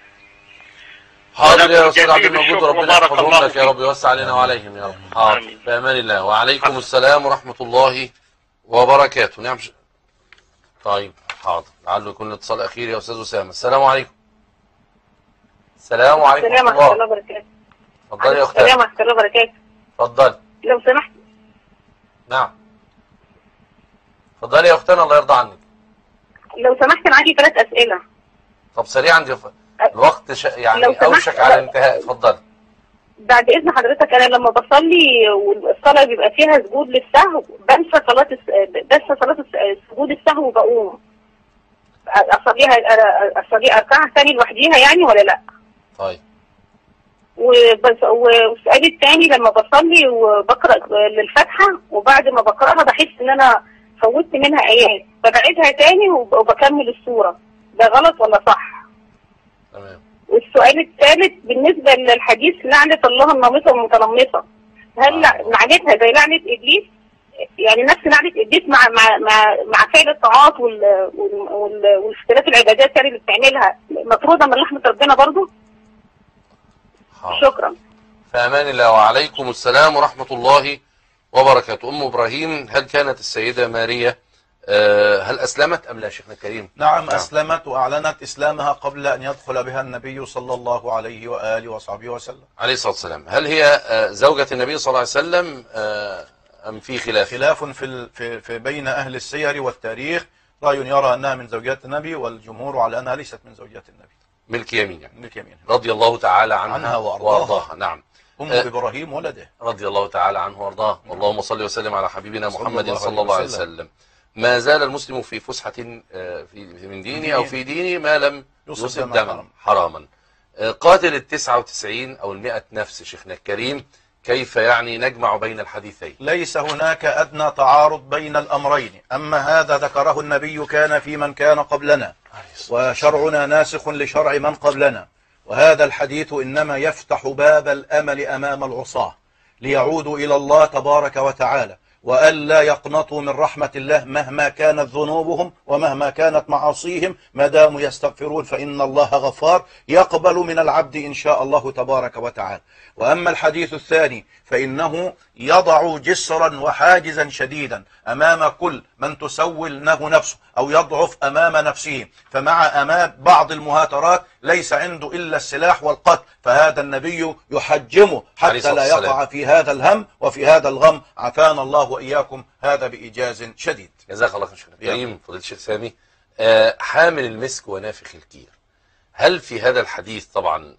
حاضر يا أستاذ عبد الموجود، ربنا يحفظهم لك يا رب، يوسع علينا وعليهم يا رب. حاضر، بأمان الله. وعليكم السلام ورحمة الله وبركاته. نعم. طيب حاضر، لعله يكون الاتصال الأخير يا أستاذ أسامة. السلام عليكم. السلام عليكم ورحمة الله وبركاته. اتفضلي يا أختي. السلام ورحمة الله وبركاته. اتفضلي. لو سمحت. نعم. اتفضلي يا أختنا، الله يرضى عنك. لو سمحت، أنا عندي 3 أسئلة. طب سريعا، الوقت يعني أوشك على الانتهاء. اتفضلي. بعد إذن حضرتك، أنا لما بصلي والصلاة بيبقى فيها سجود للسهو، بنسى صلاة سجود السهو وبقوم أصليها أركعها ثاني لوحديها يعني ولا لأ؟ طيب. والسؤال الثاني، لما بصلي وبقرأ للفاتحة وبعد ما بقرأها بحس إن أنا فوتت منها آيات، ببعدها تاني وبكمل السورة، ده غلط ولا صح؟ تمام. والسؤال الثالث بالنسبة للحديث لعنة الله النامصة والمتنمصة، هل لعنتها زي لعنة إبليس؟ يعني نفس لعنة إبليس مع فعل الطاعات والاختلاف العبادات يعني اللي بتعملها مطرودة من رحمة ربنا برضو؟ شكرا. في أمان الله. وعليكم السلام ورحمة الله وبركاته. أم إبراهيم، هل كانت السيدة ماريا هل أسلمت أم لا شيخنا الكريم؟ نعم أسلمت، وأعلنت إسلامها قبل أن يدخل بها النبي صلى الله عليه وآله وصحبه وسلم عليه الصلاة والسلام. هل هي زوجة النبي صلى الله عليه وسلم أم في خلاف؟ خلاف في بين أهل السير والتاريخ، رأي يرى أنها من زوجات النبي، والجمهور على أنها ليست من زوجات النبي. ملك يمين يعني. ملك يمين. رضي الله تعالى عنها وارضاها. نعم. أم إبراهيم ولده رضي الله تعالى عنه وارضاه. اللهم صل وسلم على حبيبنا محمد صلى الله عليه وسلم. ما زال المسلم في فسحة من دينه أو في دينه ما لم يصب دما حراما. قاتل 99 أو 100 نفس شيخنا الكريم، كيف يعني نجمع بين الحديثين؟ ليس هناك أدنى تعارض بين الأمرين. أما هذا ذكره النبي كان في من كان قبلنا، وشرعنا ناسخ لشرع من قبلنا، وهذا الحديث إنما يفتح باب الأمل أمام العصاة ليعودوا إلى الله تبارك وتعالى، وألا يقنطوا من رحمة الله مهما كانت ذنوبهم ومهما كانت معاصيهم، ما داموا يستغفرون فإن الله غفار يقبل من العبد إن شاء الله تبارك وتعالى. وأما الحديث الثاني فإنه يضع جسرا وحاجزا شديدا أمام كل من تسول له نفسه أو يضعف أمام نفسه، أمام بعض المهاترات ليس عنده إلا السلاح والقتل، فهذا النبي يحجمه حتى لا يقع في هذا الهم وفي هذا الغم، عافانا الله وإياكم هذا بإيجاز شديد. جزاك الله خير كريم. فضيلة الشيخ سامي، حامل المسك ونافخ الكير، هل في هذا الحديث طبعا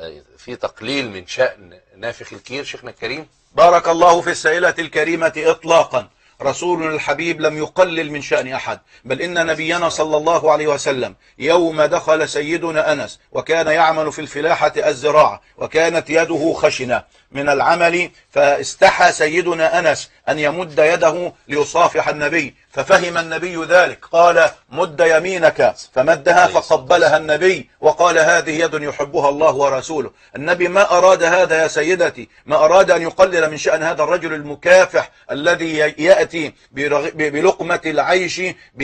في تقليل من شأن نافخ الكير شيخنا الكريم؟ بارك الله في السائلة الكريمة إطلاقا. رسولنا الحبيب لم يقلل من شأن أحد، بل إن نبينا صلى الله عليه وسلم يوم دخل سيدنا أنس وكان يعمل في الفلاحة الزراعة وكانت يده خشنة من العمل، فاستحى سيدنا أنس أن يمد يده ليصافح النبي، ففهم النبي ذلك قال مد يمينك، فمدها فقبلها النبي وقال هذه يد يحبها الله ورسوله. النبي ما أراد هذا يا سيدتي، ما أراد أن يقلل من شأن هذا الرجل المكافح الذي يأتي بلقمة العيش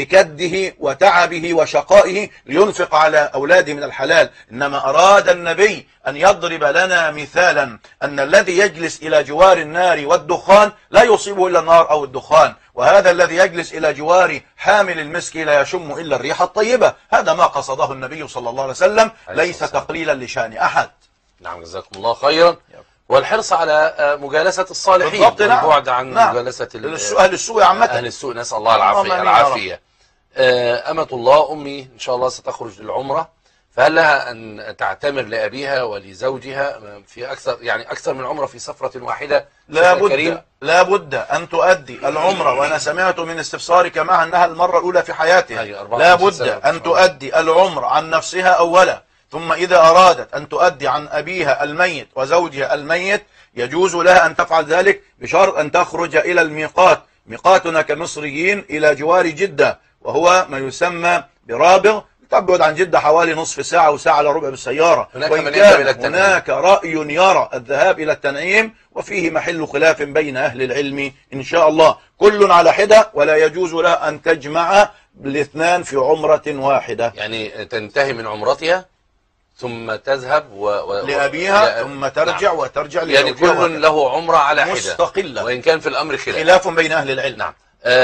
بكده وتعبه وشقائه لينفق على أولاده من الحلال، إنما أراد النبي أن يضرب لنا مثالا أن الذي يجلس إلى جوار النار والدخان لا يصيبه إلا النار أو الدخان، وهذا الذي يجلس إلى جوار حامل المسك لا يشم إلا الريح الطيبة. هذا ما قصده النبي صلى الله عليه وسلم، ليس تقليلا لشأن أحد. نعم جزاكم الله خيرا. والحرص على مجالسة الصالحين والبعد عن مجالسة أهل السوء عامة. أهل السوء نسأل الله العافية. أمة الله أمي إن شاء الله ستخرج للعمرة، فهل لها أن تعتمر لأبيها ولزوجها في أكثر من عمرة في سفرة واحدة؟ لا بد أن تؤدي العمرة، وأنا سمعت من استفسارك معها أنها المرة الأولى في حياتها. لا بد أن تؤدي العمرة عن نفسها أولا، ثم إذا أرادت أن تؤدي عن أبيها الميت وزوجها الميت يجوز لها أن تفعل ذلك بشرط أن تخرج إلى الميقات. ميقاتنا كمصريين إلى جوار جدة، وهو ما يسمى برابغ، تبعد عن جدة حوالي نصف ساعة وساعة إلا ربع بالسيارة. وإن كان هناك رأي يرى الذهاب إلى التنعيم، وفيه محل خلاف بين أهل العلم إن شاء الله، كل على حدة، ولا يجوز لها أن تجمع الاثنان في عمرة واحدة. يعني تنتهي من عمرتها ثم تذهب لأبيها ثم ترجع. نعم. وترجع يعني كل له عمرة على حدة مستقلة، وإن كان في الأمر خلاف بين أهل العلم. نعم.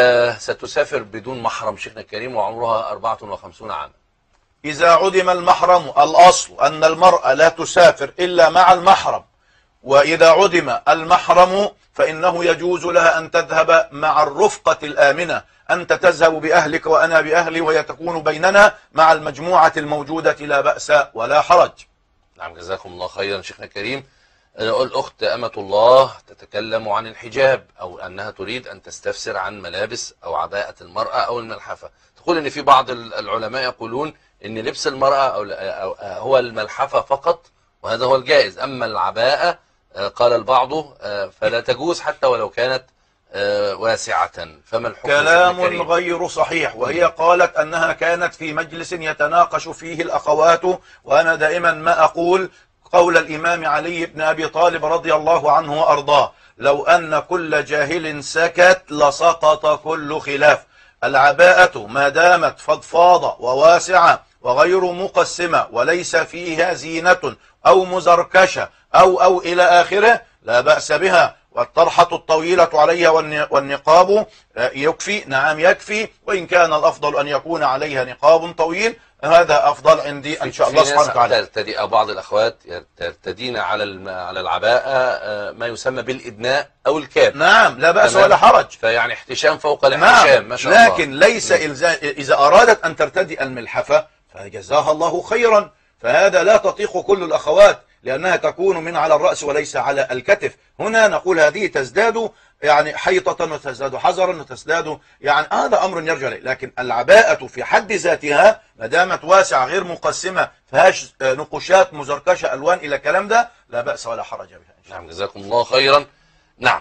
ستسافر بدون محرم شيخنا الكريم وعمرها 54 عاما. إذا عدم المحرم، الأصل أن المرأة لا تسافر إلا مع المحرم، وإذا عدم المحرم فإنه يجوز لها أن تذهب مع الرفقة الآمنة، أنت تذهب بأهلك وأنا بأهلي وهي تكون بيننا مع المجموعة الموجودة، لا بأس ولا حرج. نعم جزاكم الله خيرا شيخنا الكريم. الأخت أمة الله تتكلم عن الحجاب، أو أنها تريد أن تستفسر عن ملابس أو عباءة المرأة أو الملحفة. تقول أن في بعض العلماء يقولون أن لبس المرأة أو هو الملحفة فقط، وهذا هو الجائز، أما العباءة قال البعض فلا تجوز حتى ولو كانت واسعة. فما الحكم؟ كلام غير صحيح، وهي قالت أنها كانت في مجلس يتناقش فيه الأخوات، وأنا دائما ما أقول قول الإمام علي بن أبي طالب رضي الله عنه وأرضاه: لو أن كل جاهل سكت لسقط كل خلاف. العباءة ما دامت فضفاضة وواسعة وغير مقسمة وليس فيها زينة أو مزركشة أو إلى آخره لا بأس بها، والطرحة الطويلة عليها والنقاب يكفي. نعم يكفي، وإن كان الأفضل أن يكون عليها نقاب طويل، هذا أفضل عندي إن شاء الله سبحانه وتعالى. ترتدي بعض الأخوات يرتدين على العباءة ما يسمى بالإدناء أو الكاب. نعم لا بأس ولا حرج، فيعني احتشام فوق الاحتشام. نعم. ما شاء الله. لكن ليس إذا أرادت أن ترتدي الملحفة فجزاها الله خيرا، فهذا لا تطيق كل الأخوات، لأنها تكون من على الرأس وليس على الكتف. هنا نقول هذه تزداد يعني حيطة وتزداد حذرا وتزداد، يعني هذا أمر يرجع إليه. لكن العباءة في حد ذاتها ما دامت واسعة غير مقسمة فيهاش نقوشات مزركشة ألوان إلى الكلام ده لا بأس ولا حرج بها. نعم جزاكم الله خيرا. نعم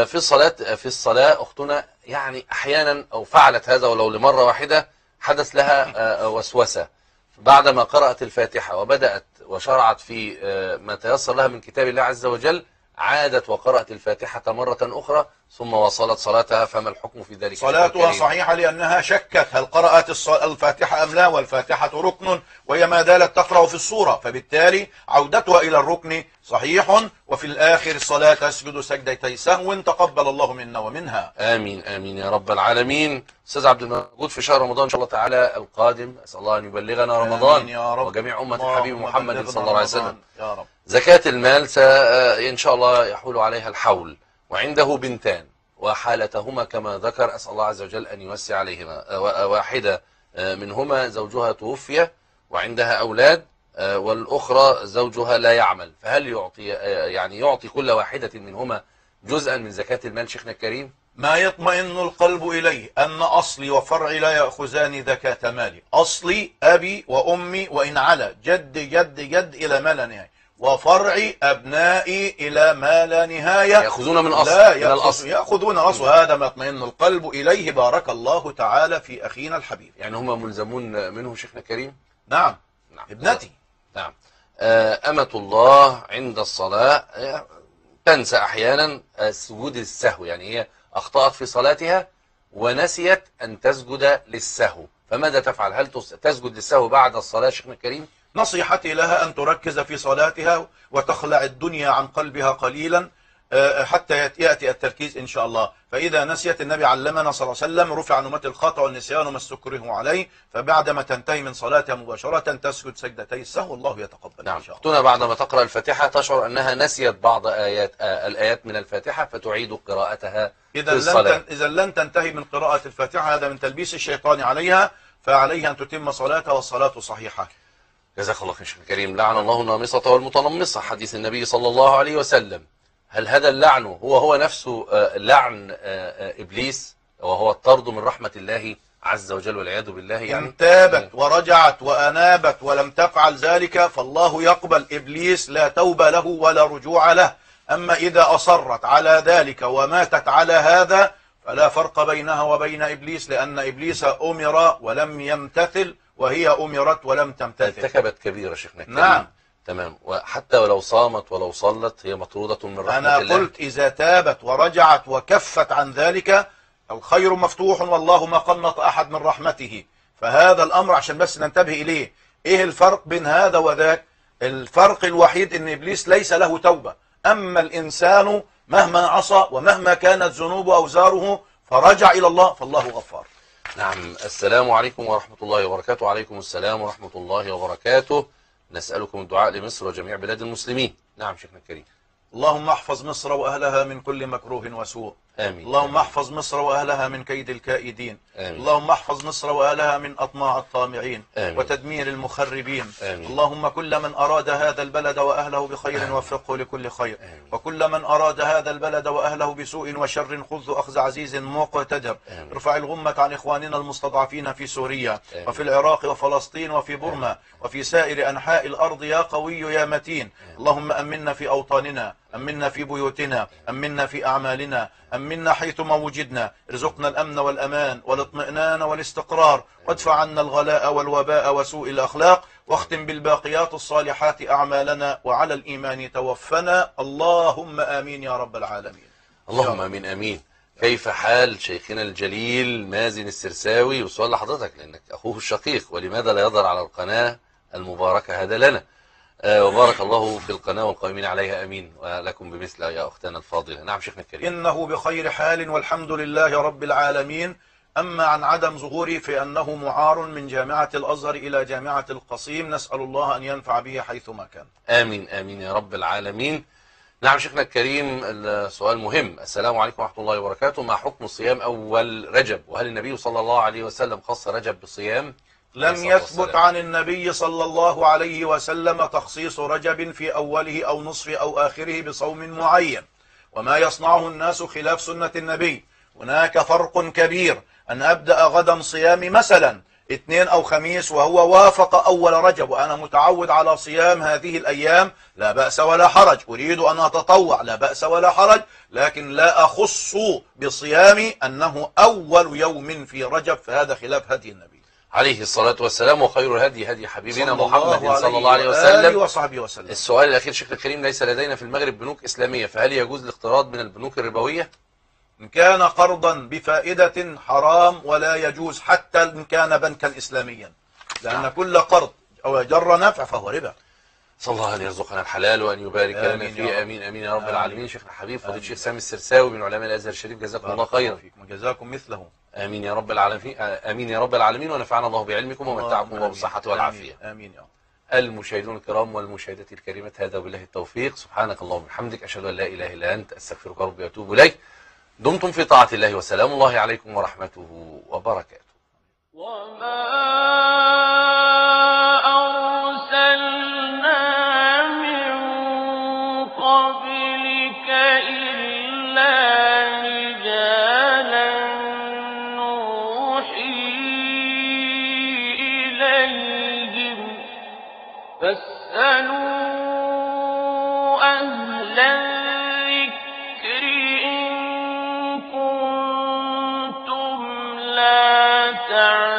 في الصلاة أختنا يعني أحيانا أو فعلت هذا ولو لمرة واحدة، حدث لها وسوسة بعدما قرأت الفاتحة وبدأت وشرعت في ما تيسر لها من كتاب الله عز وجل، عادت وقرأت الفاتحة مرة أخرى ثم وصلت صلاتها، فما الحكم في ذلك؟ صلاتها صحيحة لأنها شكت هل قرأت الفاتحة أم لا، والفاتحة ركن وهي ما زالت تقرأ في الصورة، فبالتالي عودتها إلى الركن صحيح. وفي الآخر الصلاة تسجد سجدتي سهو تقبل الله منا ومنها. آمين آمين يا رب العالمين. أستاذ عبد الموجود في شهر رمضان إن شاء الله تعالى القادم، أسأل الله أن يبلغنا رمضان يا رب وجميع أمة الحبيب محمد صلى الله عليه وسلم. يا رب. زكاة المال إن شاء الله يحول عليها الحول، وعنده بنتان وحالتهما كما ذكر، أسأل الله عز وجل أن يوسع عليهما. واحدة منهما زوجها توفي وعندها أولاد، والأخرى زوجها لا يعمل، فهل يعطي كل واحدة منهما جزءا من زكاة المال شيخنا الكريم؟ ما يطمئن القلب إليه أن أصلي وفرعي لا يأخذان زكاة مالي. أصلي أبي وأمي وإن على جد جد جد إلى ما لا نهاية، وفرعي أبنائي إلى ما لا نهاية، يأخذون من أصل، لا يأخذون أصل. هذا ما يطمئن القلب إليه. بارك الله تعالى في أخينا الحبيب. يعني هم ملزمون منه شيخنا الكريم؟ نعم. ابنتي. نعم. أمة الله عند الصلاة تنسى أحيانا سجود السهو، يعني هي أخطأت في صلاتها ونسيت أن تسجد للسهو، فماذا تفعل؟ هل تسجد للسهو بعد الصلاة شيخنا الكريم؟ نصيحتي لها أن تركز في صلاتها وتخلع الدنيا عن قلبها قليلا حتى يأتي التركيز إن شاء الله. فإذا نسيت، النبي علمنا صلى الله عليه وسلم رفع عن أمتي الخطأ والنسيان ما استكره عليه، فبعدما تنتهي من صلاتها مباشرة تسجد سجدتي السهو، الله يتقبل. نعم. أختنا بعدما تقرأ الفاتحة تشعر أنها نسيت بعض الآيات من الفاتحة فتعيد قراءتها في الصلاة. إذا لن تنتهي من قراءة الفاتحة هذا من تلبيس الشيطان عليها، فعليها أن تتم صلاتها والصلاة صحيحة. جزاك الله خير شيخ الكريم. لعن الله النامصة والمتنمصة، حديث النبي صلى الله عليه وسلم. هل هذا اللعن هو نفسه لعن إبليس وهو الطرد من رحمة الله عز وجل والعياذ بالله؟ يعني إن تابت ورجعت وأنابت ولم تفعل ذلك فالله يقبل. إبليس لا توبة له ولا رجوع له. أما إذا أصرت على ذلك وماتت على هذا فلا فرق بينها وبين إبليس، لأن إبليس أمر ولم يمتثل وهي أمرت ولم تمتثل، ارتكبت كبيرة شيخنا الكريم. نعم تمام. وحتى ولو صامت ولو صلت هي مطرودة من رحمة الله. أنا قلت إذا تابت ورجعت وكفت عن ذلك الخير مفتوح، والله ما قنط أحد من رحمته. فهذا الأمر عشان بس ننتبه إليه. إيه الفرق بين هذا وذاك؟ الفرق الوحيد إن إبليس ليس له توبة، أما الإنسان مهما عصى ومهما كانت ذنوبه أوزاره فرجع إلى الله فالله غفار. نعم. السلام عليكم ورحمة الله وبركاته. وعليكم السلام ورحمة الله وبركاته. نسألكم الدعاء لمصر وجميع بلاد المسلمين. نعم شيخنا الكريم. اللهم احفظ مصر وأهلها من كل مكروه وسوء. آمين. اللهم احفظ مصر وأهلها من كيد الكائدين. آمين. اللهم احفظ مصر وأهلها من أطماع الطامعين. آمين. وتدمير المخربين. آمين. اللهم كل من أراد هذا البلد وأهله بخير وفقه لكل خير. آمين. وكل من أراد هذا البلد وأهله بسوء وشر خذ أخذ عزيز مقتدر. ارفع الغمة عن إخواننا المستضعفين في سوريا. آمين. وفي العراق وفلسطين وفي برما وفي سائر أنحاء الأرض يا قوي يا متين. اللهم أمنا في أوطاننا، أمنا في بيوتنا، أمنا في أعمالنا، أمنا حيثما وجدنا. ارزقنا الأمن والأمان والاطمئنان والاستقرار، وادفع عنا الغلاء والوباء وسوء الأخلاق، واختم بالباقيات الصالحات أعمالنا، وعلى الإيمان توفنا. اللهم آمين يا رب العالمين. اللهم آمين آمين. كيف حال شيخنا الجليل مازن السرساوي؟ وسؤال لحضرتك لأنك أخوه الشقيق، ولماذا لا يظهر على القناة المباركة؟ هذا لنا. وبارك الله في القناة والقائمين عليها. أمين. ولكم بمثل يا أختنا الفاضلة. نعم شيخنا الكريم. إنه بخير حال والحمد لله رب العالمين. أما عن عدم ظهوري فإنه معار من جامعة الأزهر إلى جامعة القصيم، نسأل الله أن ينفع به حيثما كان. آمين آمين يا رب العالمين. نعم شيخنا الكريم، السؤال مهم. السلام عليكم ورحمة الله وبركاته. ما حكم صيام أول رجب؟ وهل النبي صلى الله عليه وسلم خص رجب بالصيام؟ لم يثبت عن النبي صلى الله عليه وسلم تخصيص رجب في أوله أو نصف أو آخره بصوم معين، وما يصنعه الناس خلاف سنة النبي. هناك فرق كبير أن أبدأ غدا صيامي مثلا اثنين أو خميس وهو وافق أول رجب وأنا متعود على صيام هذه الأيام، لا بأس ولا حرج. أريد أن أتطوع، لا بأس ولا حرج، لكن لا أخص بصيامي أنه أول يوم في رجب، فهذا خلاف هدي النبي عليه الصلاة والسلام. وخير الهدي هدي حبيبنا محمد صلى الله عليه وسلم وصحبه وسلم. السؤال الأخير شيخ الكريم، ليس لدينا في المغرب بنوك إسلامية، فهل يجوز الاقتراض من البنوك الربوية؟ إن كان قرضا بفائدة حرام ولا يجوز، حتى إن كان بنكا إسلاميا، لأن كل قرض أو جر نفع فهو ربا. صلى الله أن يرزقنا الحلال وأن يبارك لنا فيه. آمين آمين يا رب العالمين. شيخنا الحبيب فضيلة الشيخ سامي السرساوي من علماء الأزهر الشريف، جزاكم الله خيرا وجزاكم مثله. آمين يا رب العالمين. آمين يا رب العالمين، ونفعنا الله بعلمكم ومتعكم بالصحة والعافية. آمين يا رب. المشاهدون الكرام والمشاهدات الكريمات، هذا بالله التوفيق. سبحانك اللهم وبحمدك، أشهد أن لا إله إلا أنت، أستغفرك ربي وأتوب إليك. دمتم في طاعة الله، وسلام الله عليكم ورحمته وبركاته. وما أرسلنا من قبلك إلا رجالا نوحي إليهم فاسألوا أهل الذكر إن كنتم لا تعلمون.